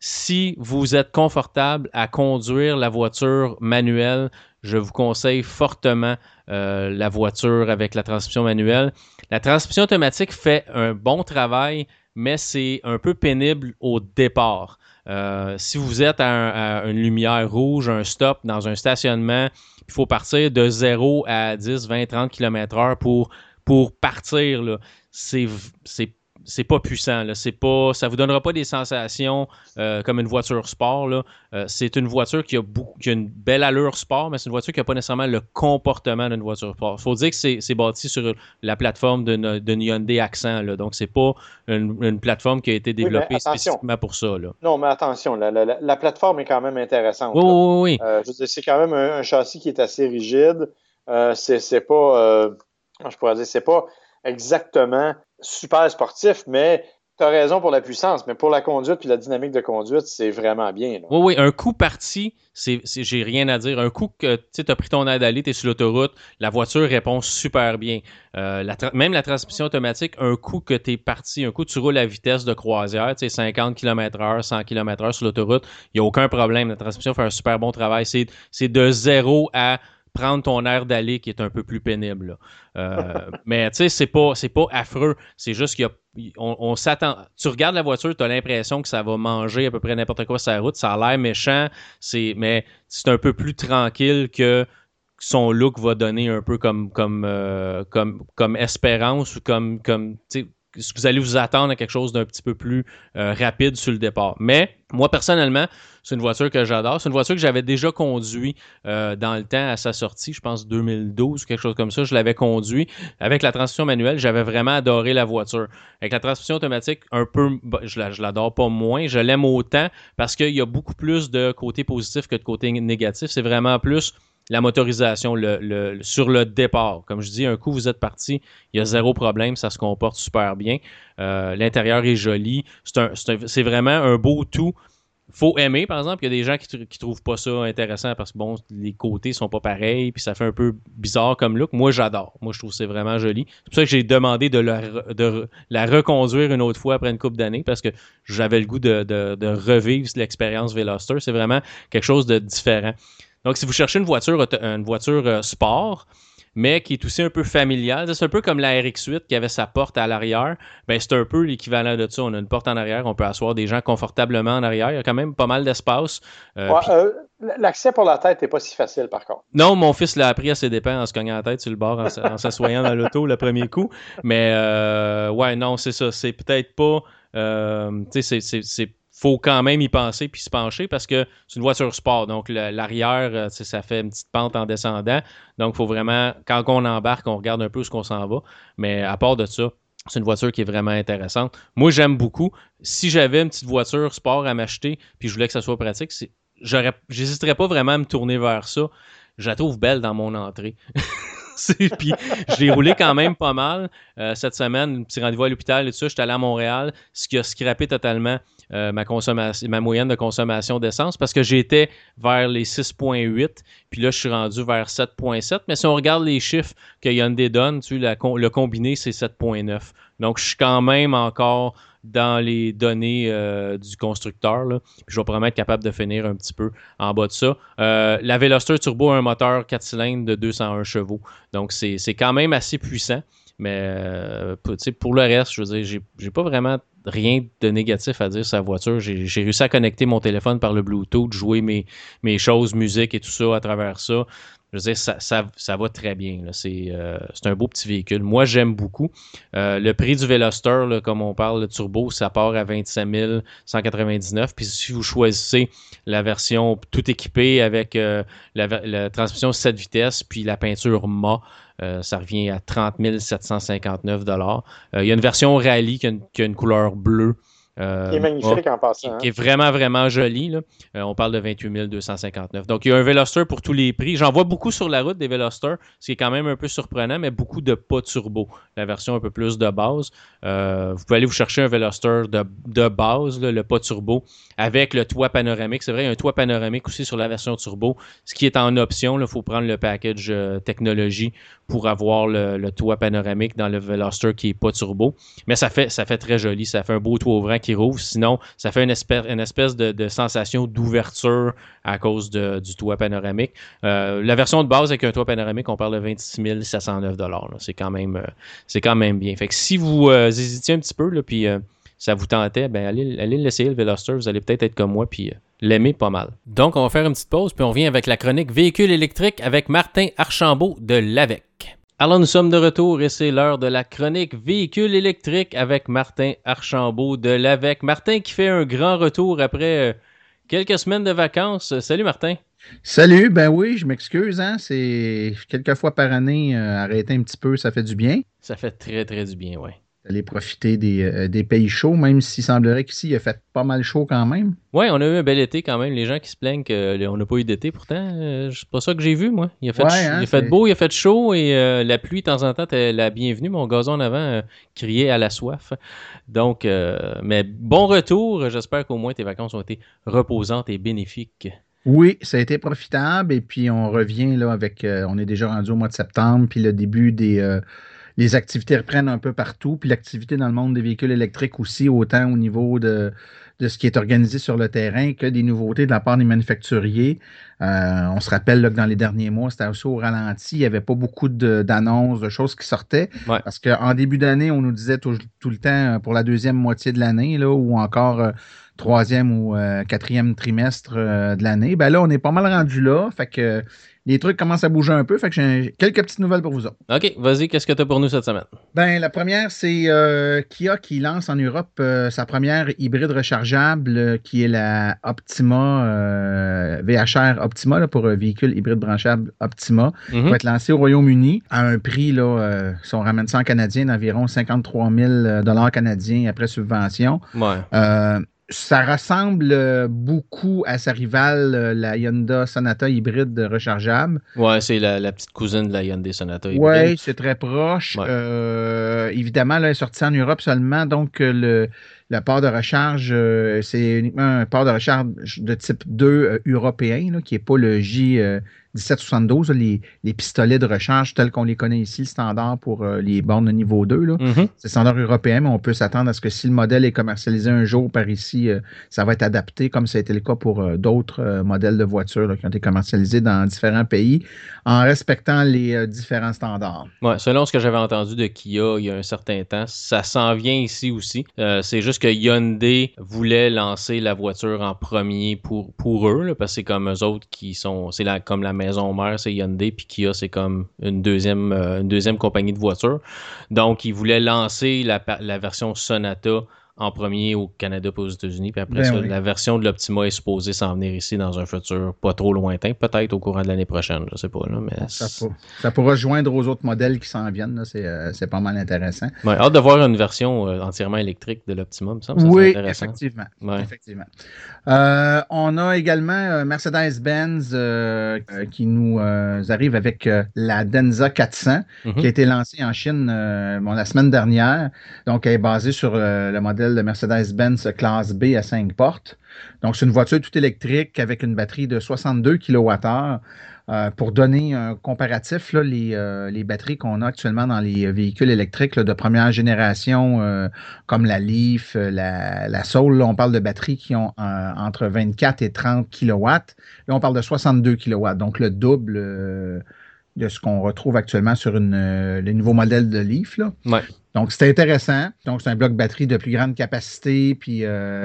S1: si vous êtes confortable à conduire la voiture manuelle, je vous conseille fortement euh, la voiture avec la transmission manuelle. La transmission automatique fait un bon travail, mais c'est un peu pénible au départ. Euh, si vous êtes à, un, à une lumière rouge, un stop dans un stationnement, il faut partir de zéro à dix, vingt, trente kilomètres heure pour, pour partir. Là. C'est, c'est c'est pas puissant. Là. C'est pas, ça vous donnera pas des sensations euh, comme une voiture sport. Là. Euh, c'est une voiture qui a, beaucoup, qui a une belle allure sport, mais c'est une voiture qui n'a pas nécessairement le comportement d'une voiture sport. Il faut dire que c'est, c'est bâti sur la plateforme d'une, d'une Hyundai Accent. Là. Donc, c'est pas une, une plateforme qui a été développée oui, spécifiquement pour ça. Là.
S2: Non, mais attention, la, la, la plateforme est quand même intéressante.
S1: Oui, là. oui, oui.
S2: Euh, je veux dire, c'est quand même un, un châssis qui est assez rigide. Euh, c'est, c'est pas, euh, je pourrais dire, c'est pas exactement super sportif, mais tu as raison pour la puissance, mais pour la conduite puis la dynamique de conduite, c'est vraiment bien. Là.
S1: Oui, oui, un coup parti, c'est, c'est, j'ai rien à dire. Un coup que tu as pris ton aide d'aller, tu es sur l'autoroute, la voiture répond super bien. Euh, la tra- même la transmission automatique, un coup que tu es parti, un coup tu roules à vitesse de croisière, tu sais, cinquante kilomètres heure, cent kilomètres heure sur l'autoroute, il n'y a aucun problème. La transmission fait un super bon travail. C'est, c'est de zéro à prendre ton air d'aller qui est un peu plus pénible. Euh, mais tu sais, c'est pas, c'est pas affreux. C'est juste qu'il y a On, on s'attend. Tu regardes la voiture, tu as l'impression que ça va manger à peu près n'importe quoi sur la route. Ça a l'air méchant, c'est, mais c'est un peu plus tranquille que son look va donner un peu comme, comme, euh, comme, comme espérance ou comme, comme vous allez vous attendre à quelque chose d'un petit peu plus euh, rapide sur le départ. Mais moi, personnellement, c'est une voiture que j'adore. C'est une voiture que j'avais déjà conduit euh, dans le temps à sa sortie, je pense deux mille douze, quelque chose comme ça. Je l'avais conduit avec la transmission manuelle. J'avais vraiment adoré la voiture. Avec la transmission automatique, un peu, je, la, je l'adore pas moins. Je l'aime autant parce qu'il y a beaucoup plus de côté positif que de côté négatif. C'est vraiment plus la motorisation le, le, sur le départ. Comme je dis, un coup, vous êtes parti, il y a zéro problème, ça se comporte super bien. Euh, l'intérieur est joli. C'est, un, c'est, un, c'est vraiment un beau tout. Faut aimer, par exemple. Il y a des gens qui, qui trouvent pas ça intéressant parce que, bon, les côtés sont pas pareils puis ça fait un peu bizarre comme look. Moi, j'adore. Moi, je trouve que c'est vraiment joli. C'est pour ça que j'ai demandé de la, de la reconduire une autre fois après une couple d'années parce que j'avais le goût de, de, de revivre l'expérience Veloster. C'est vraiment quelque chose de différent. Donc, si vous cherchez une voiture, une voiture euh, sport, mais qui est aussi un peu familiale, c'est un peu comme la R X huit qui avait sa porte à l'arrière, ben c'est un peu l'équivalent de ça. On a une porte en arrière, on peut asseoir des gens confortablement en arrière. Il y a quand même pas mal d'espace.
S2: Euh, ouais, puis... euh, l'accès pour la tête n'est pas si facile, par contre.
S1: Non, mon fils l'a appris à ses dépens en se cognant la tête sur le bord, en, en s'assoyant dans l'auto le premier coup. Mais, euh, ouais, non, c'est ça. C'est peut-être pas... Euh, tu sais, c'est... c'est, c'est faut quand même y penser puis se pencher parce que c'est une voiture sport. Donc, le, l'arrière, ça fait une petite pente en descendant. Donc, il faut vraiment, quand on embarque, on regarde un peu où on s'en va. Mais à part de ça, c'est une voiture qui est vraiment intéressante. Moi, j'aime beaucoup. Si j'avais une petite voiture sport à m'acheter puis je voulais que ça soit pratique, c'est, j'aurais, j'hésiterais pas vraiment à me tourner vers ça. Je la trouve belle dans mon entrée. Puis je l'ai roulé quand même pas mal euh, cette semaine, un petit rendez-vous à l'hôpital et tout ça, j'étais allé à Montréal, ce qui a scrappé totalement euh, ma consommation, ma moyenne de consommation d'essence parce que j'étais vers les six virgule huit, puis là je suis rendu vers sept virgule sept, mais si on regarde les chiffres que Hyundai donne, tu sais, la, le combiné c'est sept virgule neuf. Donc je suis quand même encore dans les données euh, du constructeur. Là. Puis je vais probablement être capable de finir un petit peu en bas de ça. Euh, la Veloster Turbo a un moteur quatre cylindres de deux cent un chevaux. Donc, c'est, c'est quand même assez puissant. Mais euh, pour, pour le reste, je veux dire, j'ai, j'ai pas vraiment rien de négatif à dire sur la voiture. J'ai, j'ai réussi à connecter mon téléphone par le Bluetooth, jouer mes, mes choses, musique et tout ça à travers ça. Je veux dire, ça, ça, ça va très bien. Là. C'est, euh, c'est un beau petit véhicule. Moi, j'aime beaucoup. Euh, le prix du Veloster, là, comme on parle, le turbo, ça part à vingt-sept mille cent quatre-vingt-dix-neuf. Puis si vous choisissez la version tout équipée avec euh, la, la transmission sept vitesses puis la peinture M A, euh, ça revient à trente mille sept cent cinquante-neuf dollars. Euh, il y a une version Rallye qui a une, qui a une couleur bleue.
S2: Euh, qui est magnifique en passant. Hein?
S1: Qui est vraiment, vraiment joli. Là. Euh, on parle de vingt-huit mille deux cent cinquante-neuf. Donc, il y a un Veloster pour tous les prix. J'en vois beaucoup sur la route des Veloster, ce qui est quand même un peu surprenant, mais beaucoup de pas turbo. La version un peu plus de base. Euh, vous pouvez aller vous chercher un Veloster de, de base, là, le pas turbo, avec le toit panoramique. C'est vrai, il y a un toit panoramique aussi sur la version turbo, ce qui est en option. Il faut prendre le package euh, technologie pour avoir le, le toit panoramique dans le Veloster qui n'est pas turbo. Mais ça fait, ça fait très joli. Ça fait un beau toit ouvrant qui rouvre. Sinon, ça fait une espèce, une espèce de, de sensation d'ouverture à cause de, du toit panoramique. Euh, la version de base avec un toit panoramique, on parle de vingt-six mille sept cent neuf dollars. Là. C'est quand même, euh, c'est quand même bien. Fait que si vous euh, hésitiez un petit peu, là, puis euh, ça vous tentait, ben allez, allez l'essayer, le Veloster. Vous allez peut-être être comme moi, puis euh, l'aimer pas mal. Donc, on va faire une petite pause, puis on revient avec la chronique Véhicules électriques avec Martin Archambault de l'Avec. Alors, nous sommes de retour et c'est l'heure de la chronique véhicule électrique avec Martin Archambault de l'Avec. Martin qui fait un grand retour après euh, quelques semaines de vacances. Salut Martin.
S3: Salut, ben oui, je m'excuse, hein, c'est quelques fois par année, euh, arrêter un petit peu, ça fait du bien.
S1: Ça fait très très du bien, ouais.
S3: Aller profiter des, euh, des pays chauds, même s'il semblerait qu'ici, il a fait pas mal chaud quand même.
S1: Ouais, on a eu un bel été quand même. Les gens qui se plaignent qu'on n'a pas eu d'été, pourtant, euh, c'est pas ça que j'ai vu, moi. Il a fait,
S3: Ouais,
S1: ch-
S3: hein,
S1: il a fait
S3: c'est-
S1: beau, il a fait chaud et euh, la pluie, de temps en temps, était la bienvenue. Mon gazon en avant euh, criait à la soif. Donc, euh, mais bon retour. J'espère qu'au moins tes vacances ont été reposantes et bénéfiques.
S3: Oui, ça a été profitable et puis on revient là avec, euh, on est déjà rendu au mois de septembre, puis le début des, euh, les activités reprennent un peu partout, puis l'activité dans le monde des véhicules électriques aussi, autant au niveau de, de ce qui est organisé sur le terrain que des nouveautés de la part des manufacturiers. Euh, on se rappelle là, que dans les derniers mois, c'était aussi au ralenti, il n'y avait pas beaucoup de- d'annonces, de choses qui sortaient,
S1: Ouais.
S3: parce qu'en début d'année, on nous disait tout, tout le temps euh, pour la deuxième moitié de l'année, là, ou encore euh, troisième ou euh, quatrième trimestre euh, de l'année. Ben là, on est pas mal rendu là, fait que les trucs commencent à bouger un peu, fait que j'ai quelques petites nouvelles pour vous autres.
S1: OK, vas-y, qu'est-ce que tu as pour nous cette semaine?
S3: Ben, la première, c'est euh, Kia qui lance en Europe euh, sa première hybride rechargeable euh, qui est la Optima, euh, V H R Optima là, pour un véhicule hybride branchable Optima, qui
S1: Mhm.
S3: va être lancé au Royaume-Uni à un prix, là, euh, si on ramène ça en canadien, d'environ cinquante-trois mille dollars canadiens après subvention.
S1: Ouais.
S3: Euh, Ça ressemble euh, beaucoup à sa rivale, euh, la Hyundai Sonata hybride rechargeable.
S1: Ouais, c'est la, la petite cousine de la Hyundai Sonata hybride.
S3: Oui, c'est très proche.
S1: Ouais.
S3: Euh, évidemment, là, elle est sortie en Europe seulement, donc euh, le, le port de recharge, euh, c'est uniquement un port de recharge de type deux euh, européen, là, qui n'est pas le J euh, dix-sept soixante-douze, là, les, les pistolets de recharge tels qu'on les connaît ici, le standard pour euh, les bornes de niveau deux. Là.
S1: Mhm.
S3: C'est standard européen, mais on peut s'attendre à ce que si le modèle est commercialisé un jour par ici, euh, ça va être adapté, comme ça a été le cas pour euh, d'autres euh, modèles de voitures là, qui ont été commercialisés dans différents pays, en respectant les euh, différents standards.
S1: Ouais, selon ce que j'avais entendu de Kia il y a un certain temps, ça s'en vient ici aussi. Euh, c'est juste que Hyundai voulait lancer la voiture en premier pour, pour eux, là, parce que c'est comme eux autres qui sont, c'est la, comme la maison mère, c'est Hyundai, puis Kia, c'est comme une deuxième, euh, une deuxième compagnie de voitures. Donc, ils voulaient lancer la, pa- la version Sonata en premier au Canada et aux États-Unis, puis après
S3: Ben
S1: ça,
S3: oui.
S1: la version de l'Optima est supposée s'en venir ici dans un futur pas trop lointain, peut-être au courant de l'année prochaine, je sais pas, là, mais...
S3: Ça, pour- ça pourra se joindre aux autres modèles qui s'en viennent. là. C'est euh, c'est pas mal intéressant.
S1: Ouais, hâte de voir une version euh, entièrement électrique de l'Optima, il me semble, ça serait
S3: Oui,
S1: intéressant.
S3: effectivement.
S1: Ouais.
S3: effectivement. Euh, on a également euh, Mercedes-Benz euh, euh, qui nous euh, arrive avec euh, la Denza quatre cents
S1: Mhm.
S3: qui a été lancée en Chine euh, bon, la semaine dernière. Donc, elle est basée sur euh, le modèle de Mercedes-Benz classe B à cinq portes. Donc, c'est une voiture tout électrique avec une batterie de soixante-deux kilowattheures. Euh, pour donner un comparatif, là, les, euh, les batteries qu'on a actuellement dans les véhicules électriques là, de première génération, euh, comme la Leaf, euh, la, la Soul, là, on parle de batteries qui ont euh, entre vingt-quatre et trente kilowatts. Là, on parle de soixante-deux kilowatts, donc le double euh, de ce qu'on retrouve actuellement sur une, euh, les nouveaux modèles de Leaf. Là.
S1: Ouais.
S3: Donc, c'est intéressant. Donc, c'est un bloc batterie de plus grande capacité. Puis,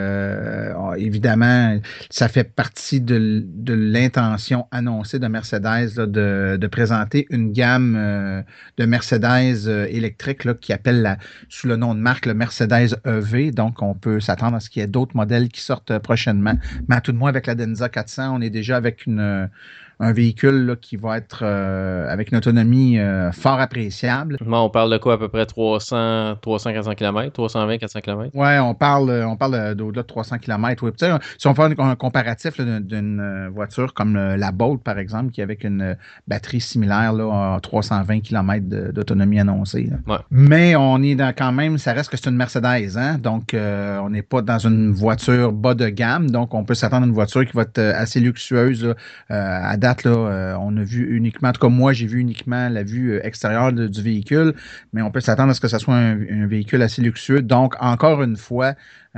S3: euh, évidemment, ça fait partie de, de l'intention annoncée de Mercedes là, de, de présenter une gamme euh, de Mercedes euh, électrique là, qui appelle la, sous le nom de marque le Mercedes E V. Donc, on peut s'attendre à ce qu'il y ait d'autres modèles qui sortent prochainement. Mais à tout de moins, avec la Denza quatre cents, on est déjà avec une un véhicule là, qui va être euh, avec une autonomie euh, fort appréciable.
S1: Bon, on parle de quoi, à peu près trois cents, trois cents, quatre cents kilomètres, trois cent vingt, quatre cents kilomètres?
S3: Oui, on parle, on parle d'au-delà de trois cents kilomètres. Oui. Si on fait un, un comparatif là, d'une voiture comme la Bolt, par exemple, qui est avec une batterie similaire là, à trois cent vingt kilomètres d'autonomie annoncée.
S1: Ouais.
S3: Mais on est dans, quand même, ça reste que c'est une Mercedes. Hein? Donc, euh, on n'est pas dans une voiture bas de gamme. Donc, on peut s'attendre à une voiture qui va être assez luxueuse là, euh, à date. Là, euh, on a vu uniquement, en tout cas moi, j'ai vu uniquement la vue extérieure de, du véhicule, mais on peut s'attendre à ce que ce soit un, un véhicule assez luxueux. Donc, encore une fois,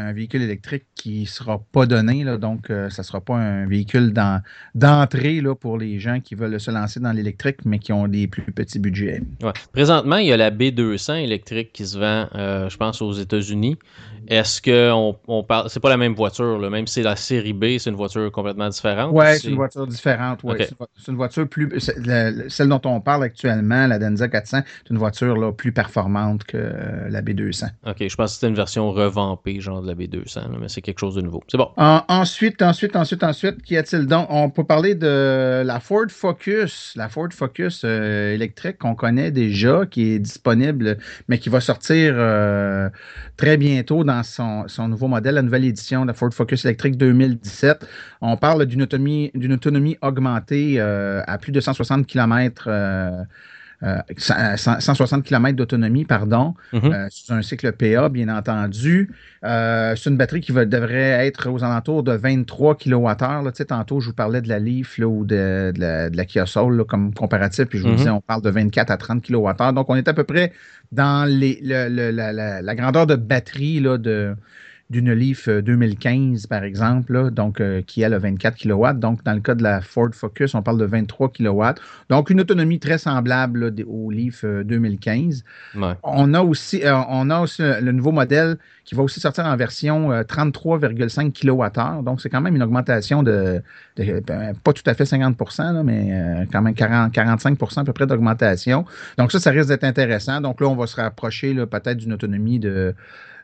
S3: un véhicule électrique qui ne sera pas donné, là, donc euh, ça ne sera pas un véhicule dans, d'entrée là, pour les gens qui veulent se lancer dans l'électrique, mais qui ont des plus petits budgets.
S1: Ouais. Présentement, il y a la B deux cents électrique qui se vend, euh, je pense, aux États-Unis. Est-ce qu'on on parle. C'est pas la même voiture, là. Même si c'est la série B, c'est une voiture complètement différente?
S3: Oui, c'est une voiture différente. Ouais.
S1: Okay.
S3: C'est une voiture plus. La, celle dont on parle actuellement, la Denza quatre cents, c'est une voiture là, plus performante que euh, la B deux cents.
S1: OK, je pense que c'était une version revampée, genre de la B deux cents, là, mais c'est quelque chose de nouveau. C'est bon.
S3: En, ensuite, ensuite, ensuite, ensuite, qu'y a-t-il donc? On peut parler de la Ford Focus. La Ford Focus euh, électrique qu'on connaît déjà, qui est disponible, mais qui va sortir euh, très bientôt dans son, son nouveau modèle, la nouvelle édition de la Ford Focus électrique deux mille dix-sept. On parle d'une autonomie, d'une autonomie augmentée euh, à plus de cent soixante kilomètres euh, Euh, cent soixante kilomètres d'autonomie, pardon, mm-hmm. euh, sur un cycle P A, bien entendu. Euh, c'est une batterie qui va, devrait être aux alentours de vingt-trois kilowattheures. Là. Tu sais, tantôt, je vous parlais de la Leaf là, ou de, de, la, de la Kia Soul là, comme comparatif, puis je vous mm-hmm. disais, on parle de vingt-quatre à trente kilowattheures. Donc, on est à peu près dans les, le, le, la, la, la grandeur de batterie là, de d'une Leaf deux mille quinze, par exemple, là, donc, euh, qui elle a vingt-quatre kilowatts. Donc, dans le cas de la Ford Focus, on parle de vingt-trois kilowatts. Donc, une autonomie très semblable là, au Leaf euh, deux mille quinze. Ouais. On a aussi, euh, on a aussi le, le nouveau modèle qui va aussi sortir en version euh, trente-trois virgule cinq kilowattheures. Donc, c'est quand même une augmentation de, de ben, pas tout à fait cinquante pour cent, là, mais euh, quand même quarante, quarante-cinq pour cent à peu près d'augmentation. Donc, ça, ça risque d'être intéressant. Donc, là, on va se rapprocher là, peut-être d'une autonomie de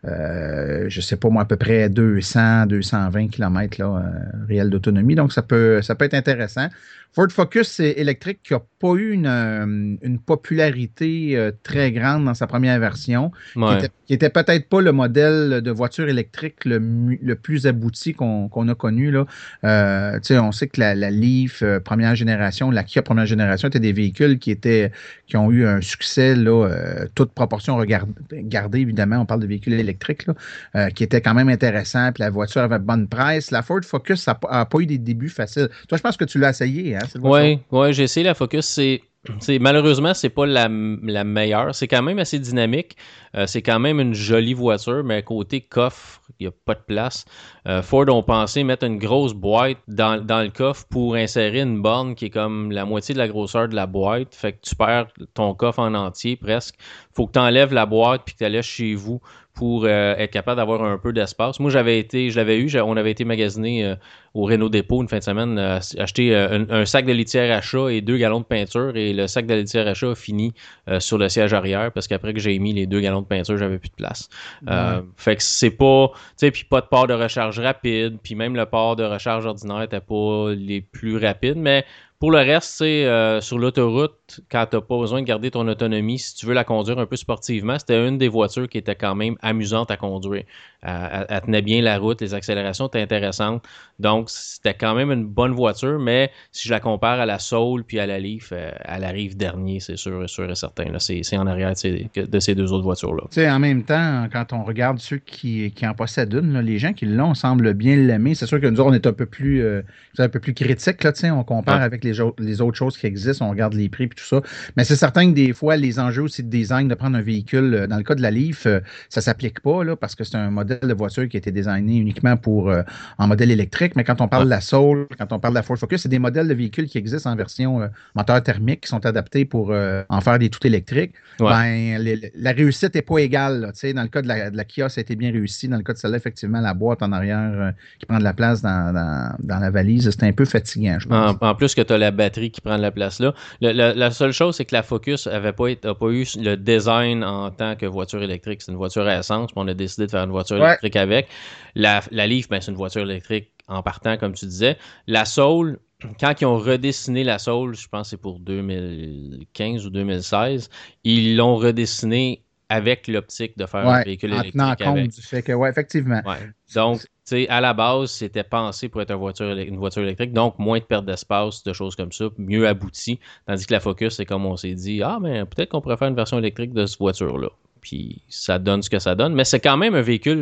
S3: Euh, je ne sais pas moi, à peu près deux cents à deux cent vingt kilomètres là, euh, réel d'autonomie. Donc, ça peut, ça peut être intéressant. Ford Focus électrique qui n'a pas eu une, une popularité euh, très grande dans sa première version, ouais. qui était, qui était peut-être pas le modèle de voiture électrique le, le plus abouti qu'on, qu'on a connu. Là. Euh, on sait que la, la Leaf euh, première génération, la Kia première génération étaient des véhicules qui, étaient, qui ont eu un succès, là, euh, toute proportion regard, gardée, évidemment, on parle de véhicules électriques, là, euh, qui étaient quand même intéressants, puis la voiture avait bonne presse. La Ford Focus n'a pas eu des débuts faciles. Toi, je pense que tu l'as essayé, hein?
S1: Oui, ouais, j'ai essayé la Focus. C'est, c'est, malheureusement, c'est pas la, la meilleure. C'est quand même assez dynamique. Euh, c'est quand même une jolie voiture, mais côté coffre, il n'y a pas de place. Euh, Ford ont pensé mettre une grosse boîte dans, dans le coffre pour insérer une borne qui est comme la moitié de la grosseur de la boîte. Fait que tu perds ton coffre en entier presque. Faut que tu enlèves la boîte puis que tu la laisses chez vous pour euh, être capable d'avoir un peu d'espace. Moi, j'avais été, je l'avais eu, on avait été magasiné euh, au Renault Dépôt une fin de semaine, euh, acheter euh, un, un sac de litière à chat et deux gallons de peinture, et le sac de litière à chat a fini euh, sur le siège arrière, parce qu'après que j'ai mis les deux gallons de peinture, j'avais plus de place. Ouais. Euh, fait que c'est pas, tu sais, puis pas de port de recharge rapide, puis même le port de recharge ordinaire n'était pas les plus rapides, mais pour le reste, c'est euh, sur l'autoroute, quand tu n'as pas besoin de garder ton autonomie, si tu veux la conduire un peu sportivement, c'était une des voitures qui était quand même amusante à conduire. Elle, elle tenait bien la route, les accélérations étaient intéressantes. Donc, c'était quand même une bonne voiture, mais si je la compare à la Soul puis à la Leaf, euh, elle arrive dernier, c'est sûr, sûr et certain. Là. C'est, c'est en arrière de ces, de ces deux autres voitures-là.
S3: Tu sais, en même temps, quand on regarde ceux qui, qui en possèdent une, là, les gens qui l'ont semblent bien l'aimer. C'est sûr que nous, on est un peu plus, euh, un peu plus critiques. Là, on compare ouais. avec les, les autres choses qui existent, on regarde les prix et tout ça. Mais c'est certain que des fois, les enjeux aussi de design, de prendre un véhicule, dans le cas de la Leaf, euh, ça ne s'applique pas là, parce que c'est un modèle de voiture qui a été designé uniquement pour euh, en modèle électrique. Mais quand on parle ouais. de la Soul, quand on parle de la Ford Focus, c'est des modèles de véhicules qui existent en version euh, moteur thermique, qui sont adaptés pour euh, en faire des tout électriques. Ouais. Ben, les, la réussite n'est pas égale. Là, dans le cas de la, de la Kia, ça a été bien réussi. Dans le cas de celle-là, effectivement, la boîte en arrière euh, qui prend de la place dans, dans, dans la valise, c'est un peu fatigant, je pense.
S1: En, en plus que tu as la batterie qui prend de la place là. Le, la, la seule chose, c'est que la Focus n'avait pas, pas eu le design en tant que voiture électrique. C'est une voiture à essence, puis on a décidé de faire une voiture ouais. électrique avec. La, la Leaf, ben, c'est une voiture électrique en partant, comme tu disais. La Soul, quand ils ont redessiné la Soul, je pense que c'est pour deux mille quinze ou deux mille seize, ils l'ont redessiné avec l'optique de faire
S3: ouais,
S1: un véhicule
S3: en
S1: électrique
S3: tenant compte
S1: avec.
S3: Du fait que, ouais, effectivement.
S1: Ouais. Donc, tu sais, à la base, c'était pensé pour être une voiture, une voiture électrique, donc moins de perte d'espace, de choses comme ça, mieux abouti. Tandis que la Focus, c'est comme on s'est dit, ah, mais peut-être qu'on pourrait faire une version électrique de cette voiture-là. Puis ça donne ce que ça donne, mais c'est quand même un véhicule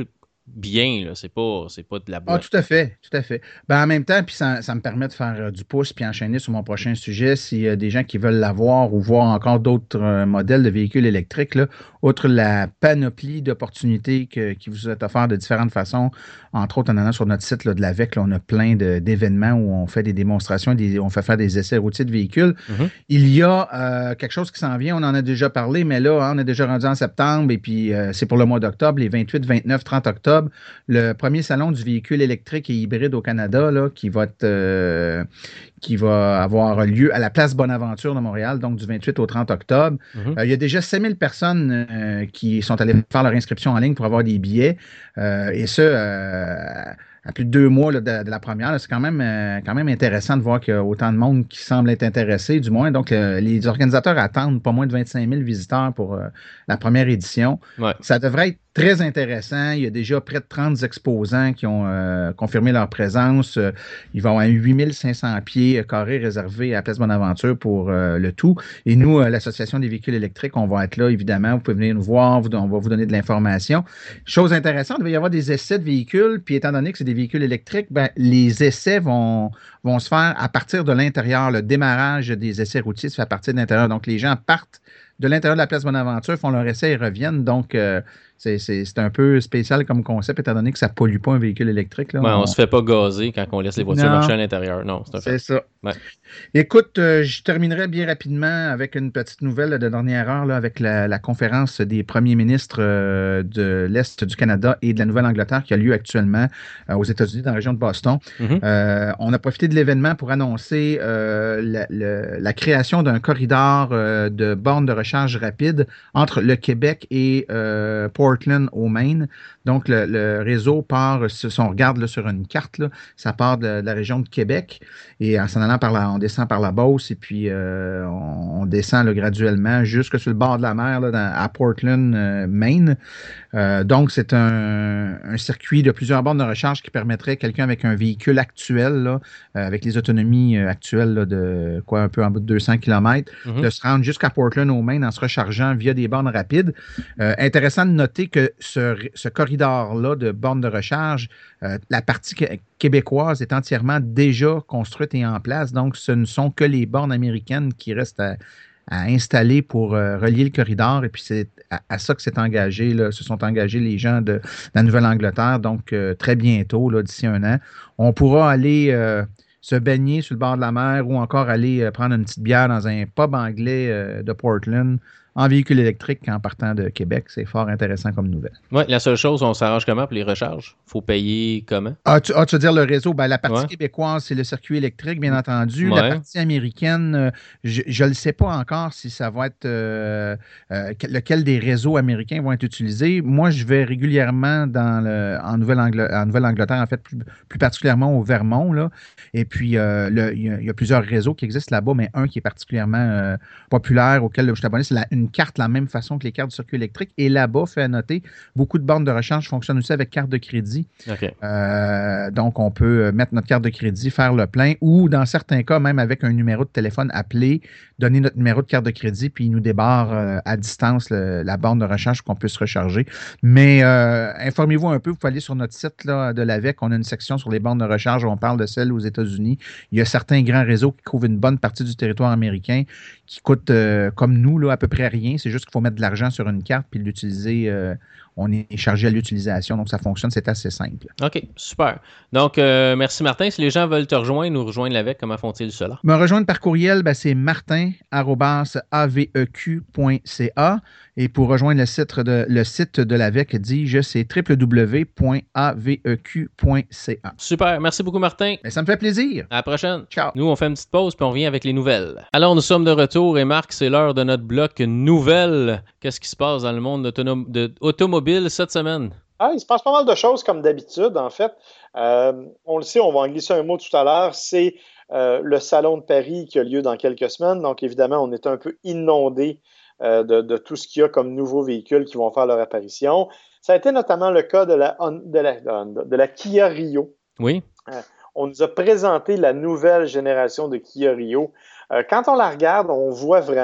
S1: bien, là. C'est pas, c'est pas de la
S3: Ah,
S1: boîte.
S3: tout à fait, tout à fait. Ben, en même temps, puis ça, ça me permet de faire euh, du pouce puis enchaîner sur mon prochain sujet. S'il y a des gens qui veulent l'avoir ou voir encore d'autres euh, modèles de véhicules électriques, là, outre la panoplie d'opportunités que- qui vous est offerte de différentes façons, entre autres en allant sur notre site là, de l'Avec, là, on a plein de- d'événements où on fait des démonstrations, des, on fait faire des essais routiers de véhicules.
S1: Mhm.
S3: Il y a euh, quelque chose qui s'en vient, on en a déjà parlé, mais là, hein, on est déjà rendu en septembre et puis euh, c'est pour le mois d'octobre, les vingt-huit, vingt-neuf, trente octobre, le premier salon du véhicule électrique et hybride au Canada, là, qui va être, euh, qui va avoir lieu à la place Bonaventure de Montréal, donc du vingt-huit au trente octobre.
S1: Mhm.
S3: Euh, il y a déjà sept mille personnes euh, qui sont allées faire leur inscription en ligne pour avoir des billets, euh, et ce, euh, à plus de deux mois là, de, de la première. Là, c'est quand même, euh, quand même intéressant de voir qu'il y a autant de monde qui semble être intéressé, du moins. Donc, euh, les organisateurs attendent pas moins de vingt-cinq mille visiteurs pour euh, la première édition.
S1: Ouais.
S3: Ça devrait être très intéressant. Il y a déjà près de trente exposants qui ont euh, confirmé leur présence. Euh, il va y avoir huit mille cinq cents pieds carrés réservés à Place Bonaventure pour euh, le tout. Et nous, euh, l'Association des véhicules électriques, on va être là, évidemment. Vous pouvez venir nous voir. Vous, on va vous donner de l'information. Chose intéressante, il va y avoir des essais de véhicules. Puis étant donné que c'est des véhicules électriques, ben, les essais vont, vont se faire à partir de l'intérieur. Le démarrage des essais routiers se fait à partir de l'intérieur. Donc, les gens partent de l'intérieur de la place Bonaventure, font leur essai et reviennent. Donc, euh, c'est, c'est, c'est un peu spécial comme concept, étant donné que ça ne pollue pas un véhicule électrique. Là.
S1: Ouais, on
S3: On...
S1: se fait pas gazer quand on laisse les voitures
S3: Non,
S1: marcher à l'intérieur. Non, c'est un fait.
S3: c'est ça.
S1: Ouais.
S3: Écoute, euh, je terminerai bien rapidement avec une petite nouvelle de dernière heure là, avec la, la conférence des premiers ministres euh, de l'Est du Canada et de la Nouvelle-Angleterre qui a lieu actuellement euh, aux États-Unis, dans la région de Boston.
S1: Mhm.
S3: Euh, on a profité de l'événement pour annoncer euh, la, le- la création d'un corridor euh, de bornes de recharge rapide entre le Québec et euh, Portland au Maine. Donc, le, le réseau part, si on regarde là, sur une carte, là, ça part de, de la région de Québec et en s'en allant par la, on descend par la Beauce et puis euh, on, on descend là, graduellement jusque sur le bord de la mer là, dans- à Portland, euh, Maine. Euh, donc, c'est un, un circuit de plusieurs bornes de recharge qui permettrait à quelqu'un avec un véhicule actuel, là, euh, avec les autonomies euh, actuelles là, de quoi un peu en bout de deux cents kilomètres,
S1: Mhm.
S3: de se rendre jusqu'à Portland au Maine en se rechargeant via des bornes rapides. Euh, intéressant de noter que ce, ce corridor-là de bornes de recharge, euh, la partie que- québécoise est entièrement déjà construite et en place. Donc, ce ne sont que les bornes américaines qui restent à, à installer pour euh, relier le corridor. Et puis, c'est à, à ça que s'est engagé, là, se sont engagés les gens de, de la Nouvelle-Angleterre. Donc, euh, très bientôt, là, d'ici un an, on pourra aller euh, se baigner sur le bord de la mer ou encore aller euh, prendre une petite bière dans un pub anglais euh, de Portland en véhicule électrique en partant de Québec. C'est fort intéressant comme nouvelle.
S1: Ouais, la seule chose, on s'arrange comment pour les recharges? Faut payer comment?
S3: Ah, tu, ah, tu veux dire le réseau? Ben, la partie
S1: Ouais.
S3: québécoise, c'est le circuit électrique, bien entendu. La
S1: Ouais.
S3: partie américaine, euh, je ne le sais pas encore si ça va être euh, euh, que- lequel des réseaux américains vont être utilisés. Moi, je vais régulièrement dans le, en Nouvelle-Angl- en Nouvelle-Angleterre, en fait, plus, plus particulièrement au Vermont. Là. Et puis, euh, le- il y, a- il y a plusieurs réseaux qui existent là-bas, mais un qui est particulièrement euh, populaire, auquel je suis abonné, c'est la- une carte, la même façon que les cartes du circuit électrique. Et là-bas, fait à noter, beaucoup de bornes de recharge fonctionnent aussi avec carte de crédit.
S1: OK.
S3: Euh, donc, on peut mettre notre carte de crédit, faire le plein ou, dans certains cas, même avec un numéro de téléphone, appeler, donner notre numéro de carte de crédit, puis il nous débarre euh, à distance le- la borne de recharge qu'on peut se recharger. Mais euh, informez-vous un peu, vous pouvez aller sur notre site là, de l'Avec. On a une section sur les bornes de recharge où on parle de celles aux États-Unis. Il y a certains grands réseaux qui couvrent une bonne partie du territoire américain qui coûtent, euh, comme nous, là, à peu près rien. C'est juste qu'il faut mettre de l'argent sur une carte puis l'utiliser. Euh, on est chargé à l'utilisation, donc ça fonctionne, c'est assez simple.
S1: OK, super. Donc, euh, merci Martin. Si les gens veulent te rejoindre, nous rejoindre l'Avec, comment font-ils cela?
S3: Me rejoindre par courriel, ben, c'est martin arobase a v e q point c a. Et pour rejoindre le site de, le site de l'Avec, dis-je, c'est w w w point a v e q point c a.
S1: Super. Merci beaucoup, Martin.
S3: Ben, ça me fait plaisir.
S1: À la prochaine.
S3: Ciao.
S1: Nous, on fait une petite pause puis on revient avec les nouvelles. Alors, nous sommes de retour et Marc, c'est l'heure de notre bloc nouvelles. Qu'est-ce qui se passe dans le monde autonom- de automobile cette semaine?
S2: Ah, il se passe pas mal de choses comme d'habitude, en fait. Euh, on le sait, on va en glisser un mot tout à l'heure. C'est euh, le Salon de Paris qui a lieu dans quelques semaines. Donc, évidemment, on est un peu inondé euh, de, de tout ce qu'il y a comme nouveaux véhicules qui vont faire leur apparition. Ça a été notamment le cas de la, de la, de la Kia Rio.
S1: Oui.
S2: Euh, on nous a présenté la nouvelle génération de Kia Rio. Euh, quand on la regarde, on voit vraiment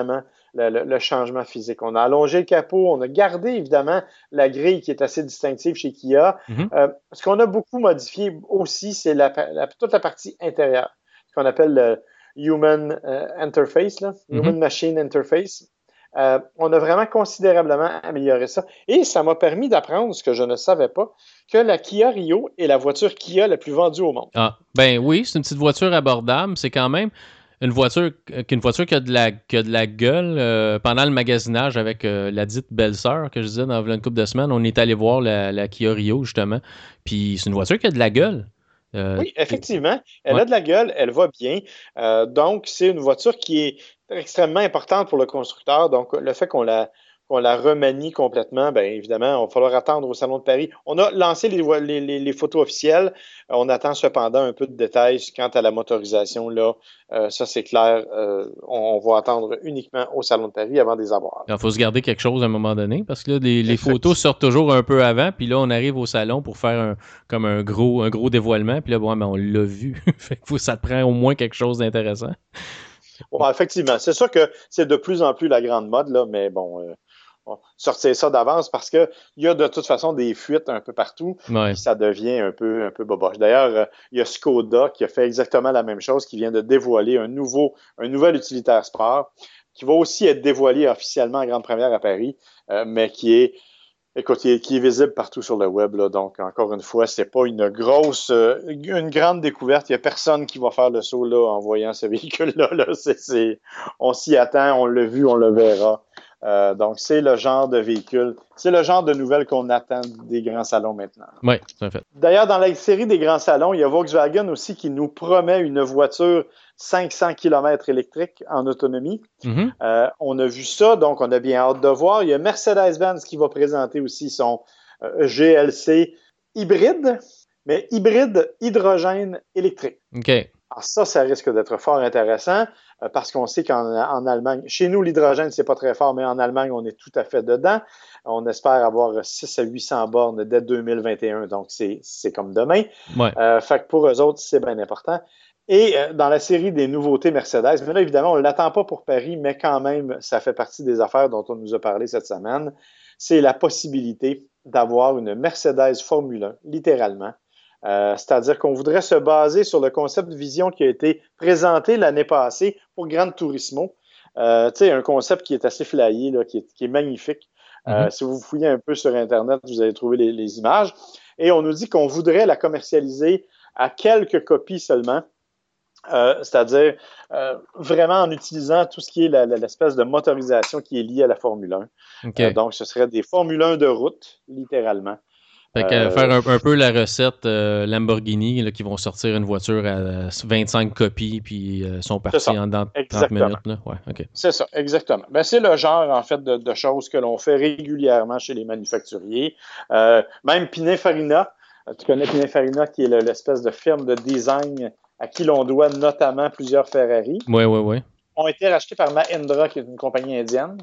S2: le, le, le changement physique. On a allongé le capot, on a gardé évidemment la grille qui est assez distinctive chez Kia. Mm-hmm. Euh, ce qu'on a beaucoup modifié aussi, c'est la, la, toute la partie intérieure, ce qu'on appelle le Human euh, Interface, là, mm-hmm. Human Machine Interface. Euh, on a vraiment considérablement amélioré ça. Et ça m'a permis d'apprendre ce que je ne savais pas, que la Kia Rio est la voiture Kia la plus vendue au monde.
S1: Ah, ben oui, c'est une petite voiture abordable. C'est quand même une voiture, une voiture qui a de la, qui a de la gueule. Euh, pendant le magasinage avec euh, la dite belle-sœur que je disais dans une couple de semaines, on est allé voir la, la Kia Rio, justement. Puis c'est une voiture qui a de la gueule.
S2: Euh, oui, effectivement. Elle ouais. a de la gueule, elle va bien. Euh, donc, c'est une voiture qui est extrêmement importante pour le constructeur. Donc, le fait qu'on la, qu'on la remanie complètement, bien évidemment, il va falloir attendre au Salon de Paris. On a lancé les, les, les, les photos officielles. On attend cependant un peu de détails quant à la motorisation. Là, euh, ça, c'est clair. Euh, on, on va attendre uniquement au Salon de Paris avant de les avoir.
S1: Il faut se garder quelque chose à un moment donné parce que là, les, les photos sortent toujours un peu avant. Puis là, on arrive au salon pour faire un, comme un gros, un gros dévoilement. Puis là, bon, ben, on l'a vu. Fait que ça te prend au moins quelque chose d'intéressant.
S2: Bon, effectivement. C'est sûr que c'est de plus en plus la grande mode, là, mais bon... Euh... sortir ça d'avance parce qu'il y a de toute façon des fuites un peu partout
S1: ouais.
S2: et ça devient un peu, un peu boboche. D'ailleurs, il y a Skoda qui a fait exactement la même chose, qui vient de dévoiler un nouveau, un nouvel utilitaire sport qui va aussi être dévoilé officiellement en grande première à Paris, euh, mais qui est, écoute, qui est, qui est visible partout sur le web. Là. Donc, encore une fois, c'est pas une grosse, euh, une grande découverte. Il n'y a personne qui va faire le saut là en voyant ce véhicule-là. Là. C'est, c'est, on s'y attend, on l'a vu, on le verra. Euh, donc, c'est le genre de véhicule, c'est le genre de nouvelles qu'on attend des grands salons maintenant.
S1: Oui, tout à fait.
S2: D'ailleurs, dans la série des grands salons, il y a Volkswagen aussi qui nous promet une voiture cinq cents kilomètres électrique en autonomie. Mm-hmm. Euh, on a vu ça, donc on a bien hâte de voir. Il y a Mercedes-Benz qui va présenter aussi son euh, G L C hybride, mais hybride hydrogène électrique.
S1: OK.
S2: Alors ça, ça risque d'être fort intéressant euh, parce qu'on sait qu'en en Allemagne, chez nous, l'hydrogène, c'est pas très fort, mais en Allemagne, on est tout à fait dedans. On espère avoir six à huit cents bornes dès deux mille vingt et un, donc c'est, c'est comme demain.
S1: Ouais.
S2: Euh, fait que pour eux autres, c'est bien important. Et euh, dans la série des nouveautés Mercedes, mais là, évidemment, on ne l'attend pas pour Paris, mais quand même, ça fait partie des affaires dont on nous a parlé cette semaine. C'est la possibilité d'avoir une Mercedes Formule un, littéralement. Euh, c'est-à-dire qu'on voudrait se baser sur le concept de vision qui a été présenté l'année passée pour Gran Turismo. Euh, tu sais, un concept qui est assez flyé, là, qui, est, qui est magnifique. Euh, mm-hmm. Si vous fouillez un peu sur Internet, vous allez trouver les, les images. Et on nous dit qu'on voudrait la commercialiser à quelques copies seulement. Euh, c'est-à-dire euh, vraiment en utilisant tout ce qui est la, la, l'espèce de motorisation qui est liée à la Formule un. Okay. Euh, donc, ce serait des Formule un de route, littéralement.
S1: Fait que, euh, faire un, un peu la recette euh, Lamborghini, là, qui vont sortir une voiture à vingt-cinq copies, puis euh, sont partis en dans trente minutes. Là. Ouais, okay.
S2: C'est ça, exactement. Ben, c'est le genre, en fait, de, de choses que l'on fait régulièrement chez les manufacturiers. Euh, même Pininfarina, tu connais Pininfarina, qui est le, l'espèce de firme de design à qui l'on doit notamment plusieurs Ferrari.
S1: Oui, oui, oui.
S2: Ont été rachetés par Mahindra, qui est une compagnie indienne.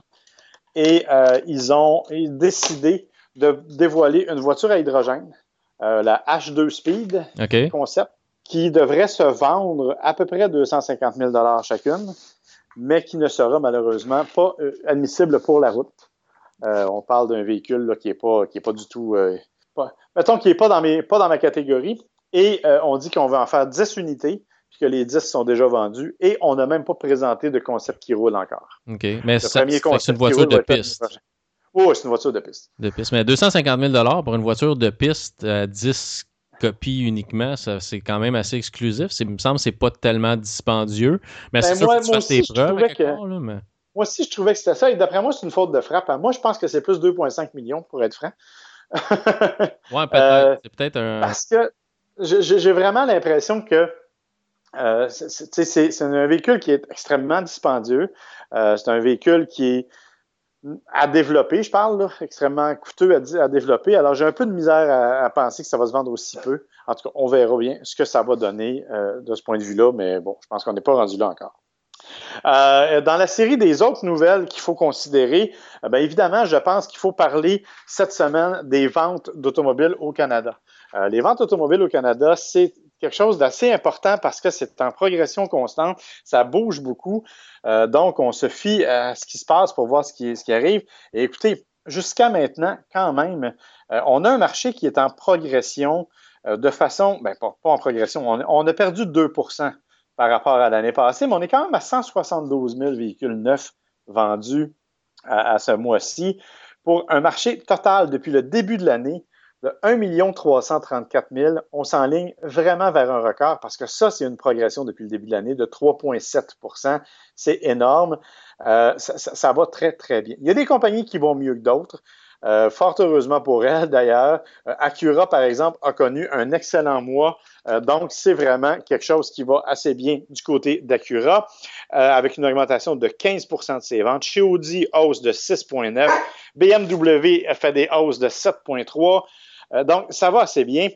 S2: Et euh, ils ont décidé de dévoiler une voiture à hydrogène, euh, la H deux Speed
S1: okay.
S2: concept, qui devrait se vendre à peu près deux cent cinquante mille dollars chacune, mais qui ne sera malheureusement pas euh, admissible pour la route. Euh, on parle d'un véhicule là, qui n'est pas, qui est pas du tout... Euh, pas, mettons qu'il n'est pas dans, mes, pas dans ma catégorie, et euh, on dit qu'on va en faire dix unités, puis que les dix sont déjà vendus, et on n'a même pas présenté de concept qui roule encore.
S1: OK, mais ça, c'est une voiture de piste.
S2: Oui, oh, c'est une voiture de piste.
S1: De piste. Mais deux cent cinquante mille dollars pour une voiture de piste à dix copies uniquement, ça, c'est quand même assez exclusif. C'est, il me semble que c'est pas tellement dispendieux. Mais ben c'est
S2: moi,
S1: sûr que tu fasses tes preuves à quelque
S2: que,
S1: part, là, mais...
S2: Moi aussi, je trouvais que c'était ça. Et d'après moi, c'est une faute de frappe. Moi, je pense que c'est plus deux virgule cinq millions, pour être franc.
S1: Oui, peut-être. Euh, c'est peut-être un...
S2: Parce que j'ai, j'ai vraiment l'impression que euh, c'est, c'est, c'est, c'est un véhicule qui est extrêmement dispendieux. Euh, c'est un véhicule qui est à développer, je parle, là, extrêmement coûteux à, à développer. Alors, j'ai un peu de misère à, à penser que ça va se vendre aussi peu. En tout cas, on verra bien ce que ça va donner euh, de ce point de vue-là, mais bon, je pense qu'on n'est pas rendu là encore. Euh, dans la série des autres nouvelles qu'il faut considérer, euh, bien évidemment, je pense qu'il faut parler cette semaine des ventes d'automobiles au Canada. Euh, les ventes automobiles au Canada, c'est quelque chose d'assez important parce que c'est en progression constante, ça bouge beaucoup, euh, donc on se fie à ce qui se passe pour voir ce qui, ce qui arrive. Et écoutez, jusqu'à maintenant, quand même, euh, on a un marché qui est en progression euh, de façon, ben pas, pas en progression, on, on a perdu deux pour cent par rapport à l'année passée, mais on est quand même à cent soixante-douze mille véhicules neufs vendus à, à ce mois-ci pour un marché total depuis le début de l'année de un million trois cent trente-quatre mille. On s'enligne vraiment vers un record parce que ça, c'est une progression depuis le début de l'année de trois virgule sept pour cent. C'est énorme. Euh, ça, ça, ça va très, très bien. Il y a des compagnies qui vont mieux que d'autres. Euh, fort heureusement pour elles, d'ailleurs. Euh, Acura, par exemple, a connu un excellent mois. Euh, donc, c'est vraiment quelque chose qui va assez bien du côté d'Acura, euh, avec une augmentation de quinze pour cent de ses ventes. Chez Audi, hausse de six virgule neuf. B M W a fait des hausses de sept virgule trois. Euh, donc, ça va assez bien.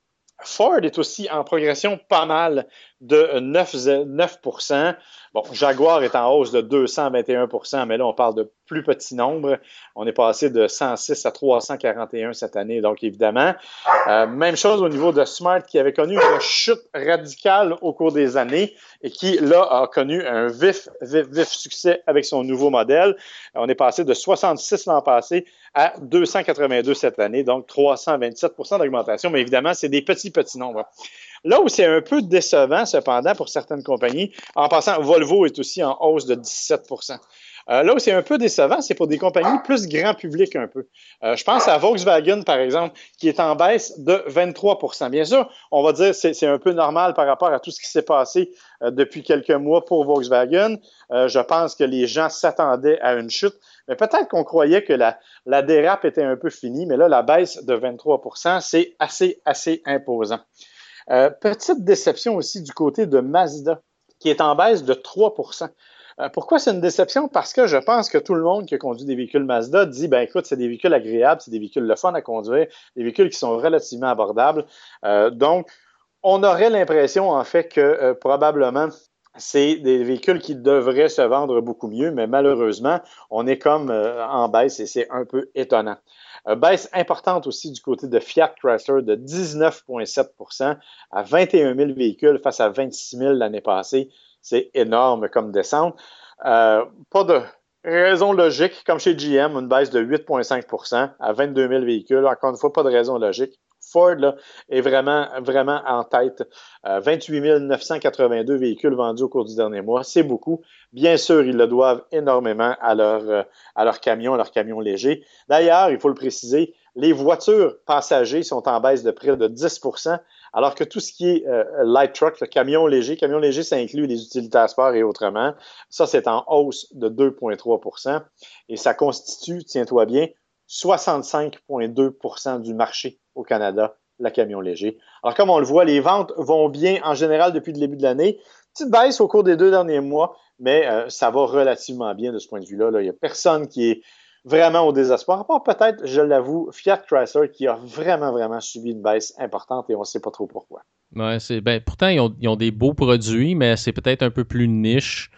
S2: Ford est aussi en progression pas mal de neuf pour cent. Bon, Jaguar est en hausse de deux cent vingt et un pour cent, mais là, on parle de plus petits nombres. On est passé de cent six à trois cent quarante et un cette année, donc évidemment. Euh, même chose au niveau de Smart, qui avait connu une chute radicale au cours des années et qui, là, a connu un vif, vif, vif succès avec son nouveau modèle. On est passé de soixante-six l'an passé à deux cent quatre-vingt-deux cette année, donc trois cent vingt-sept pour cent d'augmentation, mais évidemment, c'est des petits, petits nombres. Là où c'est un peu décevant, cependant, pour certaines compagnies, en passant, Volvo est aussi en hausse de dix-sept pour cent. Euh, là où c'est un peu décevant, c'est pour des compagnies plus grand public un peu. Euh, je pense à Volkswagen, par exemple, qui est en baisse de vingt-trois pour cent. Bien sûr, on va dire que c'est, c'est un peu normal par rapport à tout ce qui s'est passé euh, depuis quelques mois pour Volkswagen. Euh, je pense que les gens s'attendaient à une chute, mais peut-être qu'on croyait que la, la dérape était un peu finie, mais là, la baisse de vingt-trois pour cent, c'est assez, assez imposant. Euh, petite déception aussi du côté de Mazda, qui est en baisse de trois pour cent. Euh, pourquoi c'est une déception? Parce que je pense que tout le monde qui a conduit des véhicules Mazda dit, ben écoute, c'est des véhicules agréables, c'est des véhicules le fun à conduire, des véhicules qui sont relativement abordables. Euh, donc, on aurait l'impression, en fait, que euh, probablement, c'est des véhicules qui devraient se vendre beaucoup mieux, mais malheureusement, on est comme euh, en baisse et c'est un peu étonnant. Euh, baisse importante aussi du côté de Fiat Chrysler de dix-neuf virgule sept pour cent à vingt et un mille véhicules face à vingt-six mille l'année passée. C'est énorme comme descente. Euh, pas de raison logique, comme chez G M, une baisse de huit virgule cinq pour cent à vingt-deux mille véhicules. Encore une fois, pas de raison logique. Ford là, est vraiment, vraiment en tête. Euh, vingt-huit mille neuf cent quatre-vingt-deux véhicules vendus au cours du dernier mois. C'est beaucoup. Bien sûr, ils le doivent énormément à leur, euh, à leurs camions, à leurs camions légers. D'ailleurs, il faut le préciser, les voitures passagers sont en baisse de près de dix pour cent, alors que tout ce qui est euh, light truck, le camion léger, camion léger, ça inclut les utilitaires sport et autrement. Ça, c'est en hausse de deux virgule trois pour cent et ça constitue, tiens-toi bien, soixante-cinq virgule deux pour cent du marché au Canada, le camion léger. Alors, comme on le voit, les ventes vont bien en général depuis le début de l'année. Petite baisse au cours des deux derniers mois, mais euh, ça va relativement bien de ce point de vue-là. Là. Il n'y a personne qui est vraiment au désespoir, à part peut-être, je l'avoue, Fiat Chrysler qui a vraiment, vraiment subi une baisse importante et on ne sait pas trop pourquoi.
S1: Ouais, c'est, ben, pourtant, ils ont, ils ont des beaux produits, mais c'est peut-être un peu plus niche.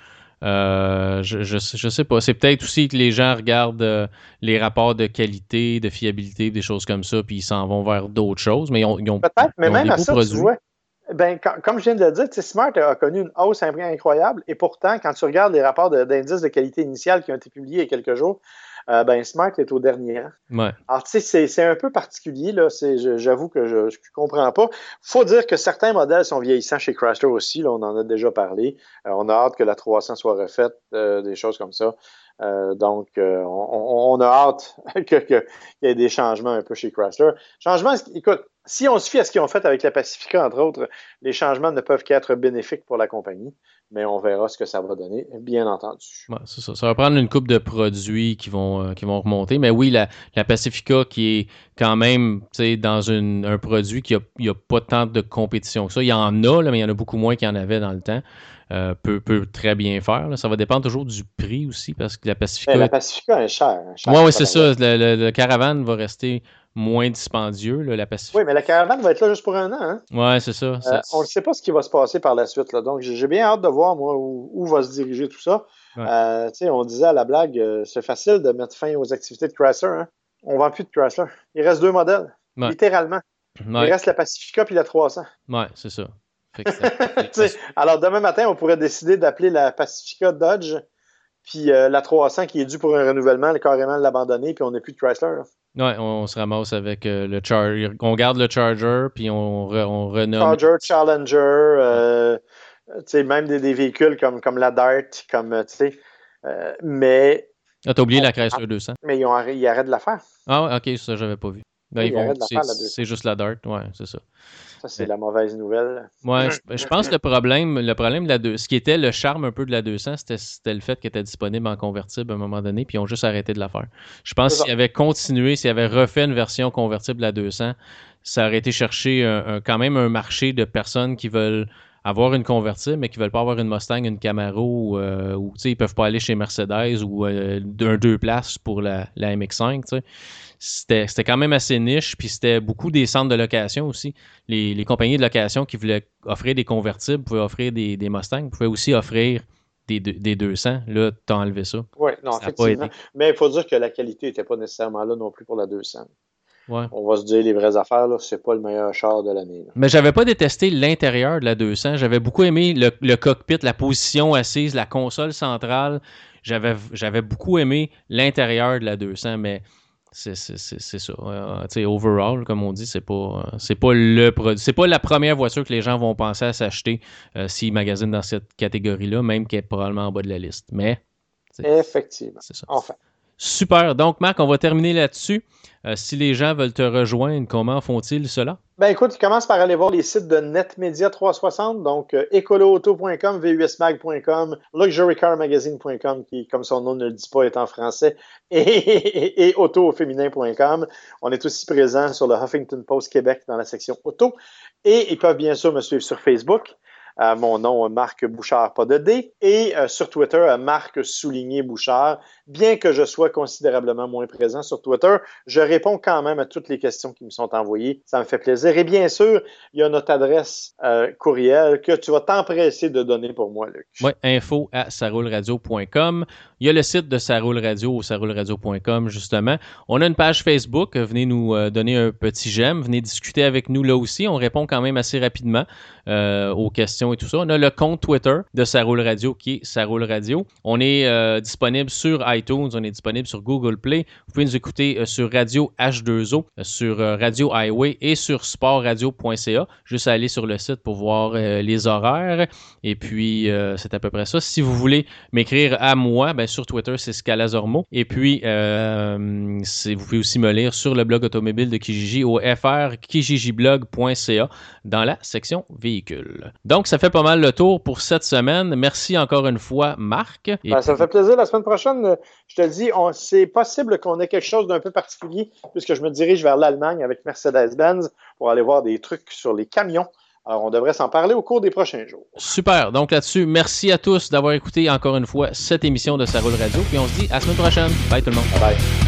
S1: Euh, je, je, je sais pas. C'est peut-être aussi que les gens regardent euh, les rapports de qualité, de fiabilité, des choses comme ça, puis ils s'en vont vers d'autres choses, mais ils ont, ils ont,
S2: peut-être, mais
S1: ils ont
S2: même
S1: des
S2: à
S1: beaux
S2: ça,
S1: produits.
S2: tu vois, ben, quand, comme je viens de le dire, Smart a connu une hausse incroyable et pourtant, quand tu regardes les rapports de, d'indices de qualité initiale qui ont été publiés il y a quelques jours, euh, ben, Smart est au dernier rang.
S1: Ouais.
S2: Alors, tu sais, c'est, c'est un peu particulier, là. C'est, je, j'avoue que je ne comprends pas. Faut dire que certains modèles sont vieillissants chez Chrysler aussi, là, on en a déjà parlé. Euh, on a hâte que la trois cents soit refaite, euh, des choses comme ça. Euh, donc, euh, on, on a hâte que, que, qu'il y ait des changements un peu chez Chrysler. Changements, écoute, si on se fie à ce qu'ils ont fait avec la Pacifica, entre autres, les changements ne peuvent qu'être bénéfiques pour la compagnie, mais on verra ce que ça va donner, bien entendu.
S1: Ouais, c'est ça. Ça va prendre une couple de produits qui vont, euh, qui vont remonter. Mais oui, la, la Pacifica qui est quand même dans une, un produit qui n'a pas tant de compétition que ça. Il y en a, là, mais il y en a beaucoup moins qu'il y en avait dans le temps. Euh, peut, peut très bien faire. Là. Ça va dépendre toujours du prix aussi parce que la Pacifica...
S2: Mais la Pacifica est chère.
S1: Oui, ouais, c'est ça. Le, le, le Caravane va rester moins dispendieux, là, la Pacifica.
S2: Oui, mais la Caravane va être là juste pour un an. Hein?
S1: Oui, c'est ça.
S2: Euh, on ne sait pas ce qui va se passer par la suite. Là. Donc, j'ai bien hâte de voir, moi, où, où va se diriger tout ça. Ouais. Euh, on disait à la blague, euh, c'est facile de mettre fin aux activités de Chrysler. Hein? On ne vend plus de Chrysler. Il reste deux modèles, ouais. Littéralement.
S1: Ouais.
S2: Il reste la Pacifica puis la trois cents.
S1: Ouais, c'est ça. Fait que ça,
S2: fait alors, demain matin, on pourrait décider d'appeler la Pacifica Dodge, puis euh, la trois cents qui est due pour un renouvellement, carrément l'abandonner, puis on n'a plus de Chrysler. Là.
S1: Ouais, on, on se ramasse avec euh, le Charger. On garde le Charger, puis on, re, on renomme.
S2: Charger, Challenger, euh, même des, des véhicules comme, comme la Dart, comme, tu sais. Euh, mais.
S1: Ah, t'as oublié
S2: on,
S1: la Chrysler deux cents.
S2: Mais ils, ont, ils arrêtent de la faire.
S1: Ah, ouais, ok, ça, j'avais pas vu. Ben,
S2: oui,
S1: ils
S2: ils
S1: vont,
S2: de la
S1: c'est,
S2: faire, la
S1: c'est juste la Dart, ouais, c'est ça.
S2: Ça, c'est la mauvaise nouvelle.
S1: Ouais, je, je pense que le problème, le problème de la deux, ce qui était le charme un peu de la deux cents, c'était, c'était le fait qu'elle était disponible en convertible à un moment donné, puis ils ont juste arrêté de la faire. Je pense s'ils avaient continué, s'ils avaient refait une version convertible de la deux cents, ça aurait été chercher un, un, quand même un marché de personnes qui veulent avoir une convertible, mais qui veulent pas avoir une Mustang, une Camaro, euh, ou tu sais, ils peuvent pas aller chez Mercedes ou euh, d'un deux places pour la, la M X cinq, tu sais. C'était, c'était quand même assez niche, puis c'était beaucoup des centres de location aussi. Les, les compagnies de location qui voulaient offrir des convertibles pouvaient offrir des, des Mustangs, pouvaient aussi offrir des, des deux cents. Là, t'as enlevé ça.
S2: Oui, non, ça effectivement. Mais il faut dire que la qualité n'était pas nécessairement là non plus pour la deux cents.
S1: Ouais.
S2: On va se dire les vraies affaires, là, c'est pas le meilleur char de l'année. Là.
S1: Mais j'avais pas détesté l'intérieur de la deux cents. J'avais beaucoup aimé le, le cockpit, la position assise, la console centrale. J'avais, j'avais beaucoup aimé l'intérieur de la deux cents, mais c'est, c'est, c'est, c'est ça. Euh, tu sais, overall, comme on dit, c'est pas, c'est pas le produit. C'est pas la première voiture que les gens vont penser à s'acheter euh, s'ils magasinent dans cette catégorie-là, même qu'elle est probablement en bas de la liste. Mais
S2: effectivement.
S1: C'est ça.
S2: Enfin.
S1: Super. Donc, Marc, on va terminer là-dessus. Euh, si les gens veulent te rejoindre, comment font-ils cela?
S2: Ben écoute, ils commencent par aller voir les sites de NetMedia trois cent soixante, donc euh, ecoloauto point com, v u s mag point com, luxury car magazine point com, qui, comme son nom ne le dit pas, est en français, et, et, et auto au féminin point com. On est aussi présent sur le Huffington Post Québec dans la section auto. Et ils peuvent bien sûr me suivre sur Facebook. Euh, mon nom, Marc Bouchard, pas de D. Et euh, sur Twitter, Marc souligné Bouchard. Bien que je sois considérablement moins présent sur Twitter, je réponds quand même à toutes les questions qui me sont envoyées. Ça me fait plaisir. Et bien sûr, il y a notre adresse euh, courriel que tu vas t'empresser de donner pour moi, Luc.
S1: Oui, info à saroulradio point com. Il y a le site de Saroule Radio au saroulradio point com, justement. On a une page Facebook. Venez nous euh, donner un petit j'aime. Venez discuter avec nous là aussi. On répond quand même assez rapidement euh, aux questions et tout ça. On a le compte Twitter de Saroule Radio qui est Saroule Radio. On est euh, disponible sur iTunes. On est disponible sur Google Play. Vous pouvez nous écouter euh, sur Radio H deux O, euh, sur euh, Radio Highway et sur sport radio point c a. Juste à aller sur le site pour voir euh, les horaires. Et puis, euh, c'est à peu près ça. Si vous voulez m'écrire à moi, ben, sur Twitter, c'est Scalazormo. Et puis, euh, c'est, vous pouvez aussi me lire sur le blog automobile de Kijiji au f r kijijiblog point c a dans la section véhicules. Donc, ça fait pas mal le tour pour cette semaine. Merci encore une fois, Marc. Et
S2: ben, ça me fait plaisir. La semaine prochaine, je te le dis, on, c'est possible qu'on ait quelque chose d'un peu particulier puisque je me dirige vers l'Allemagne avec Mercedes-Benz pour aller voir des trucs sur les camions. Alors, on devrait s'en parler au cours des prochains jours.
S1: Super. Donc là-dessus, merci à tous d'avoir écouté encore une fois cette émission de Ça roule radio. Puis on se dit à la semaine prochaine. Bye tout le monde.
S2: Bye bye.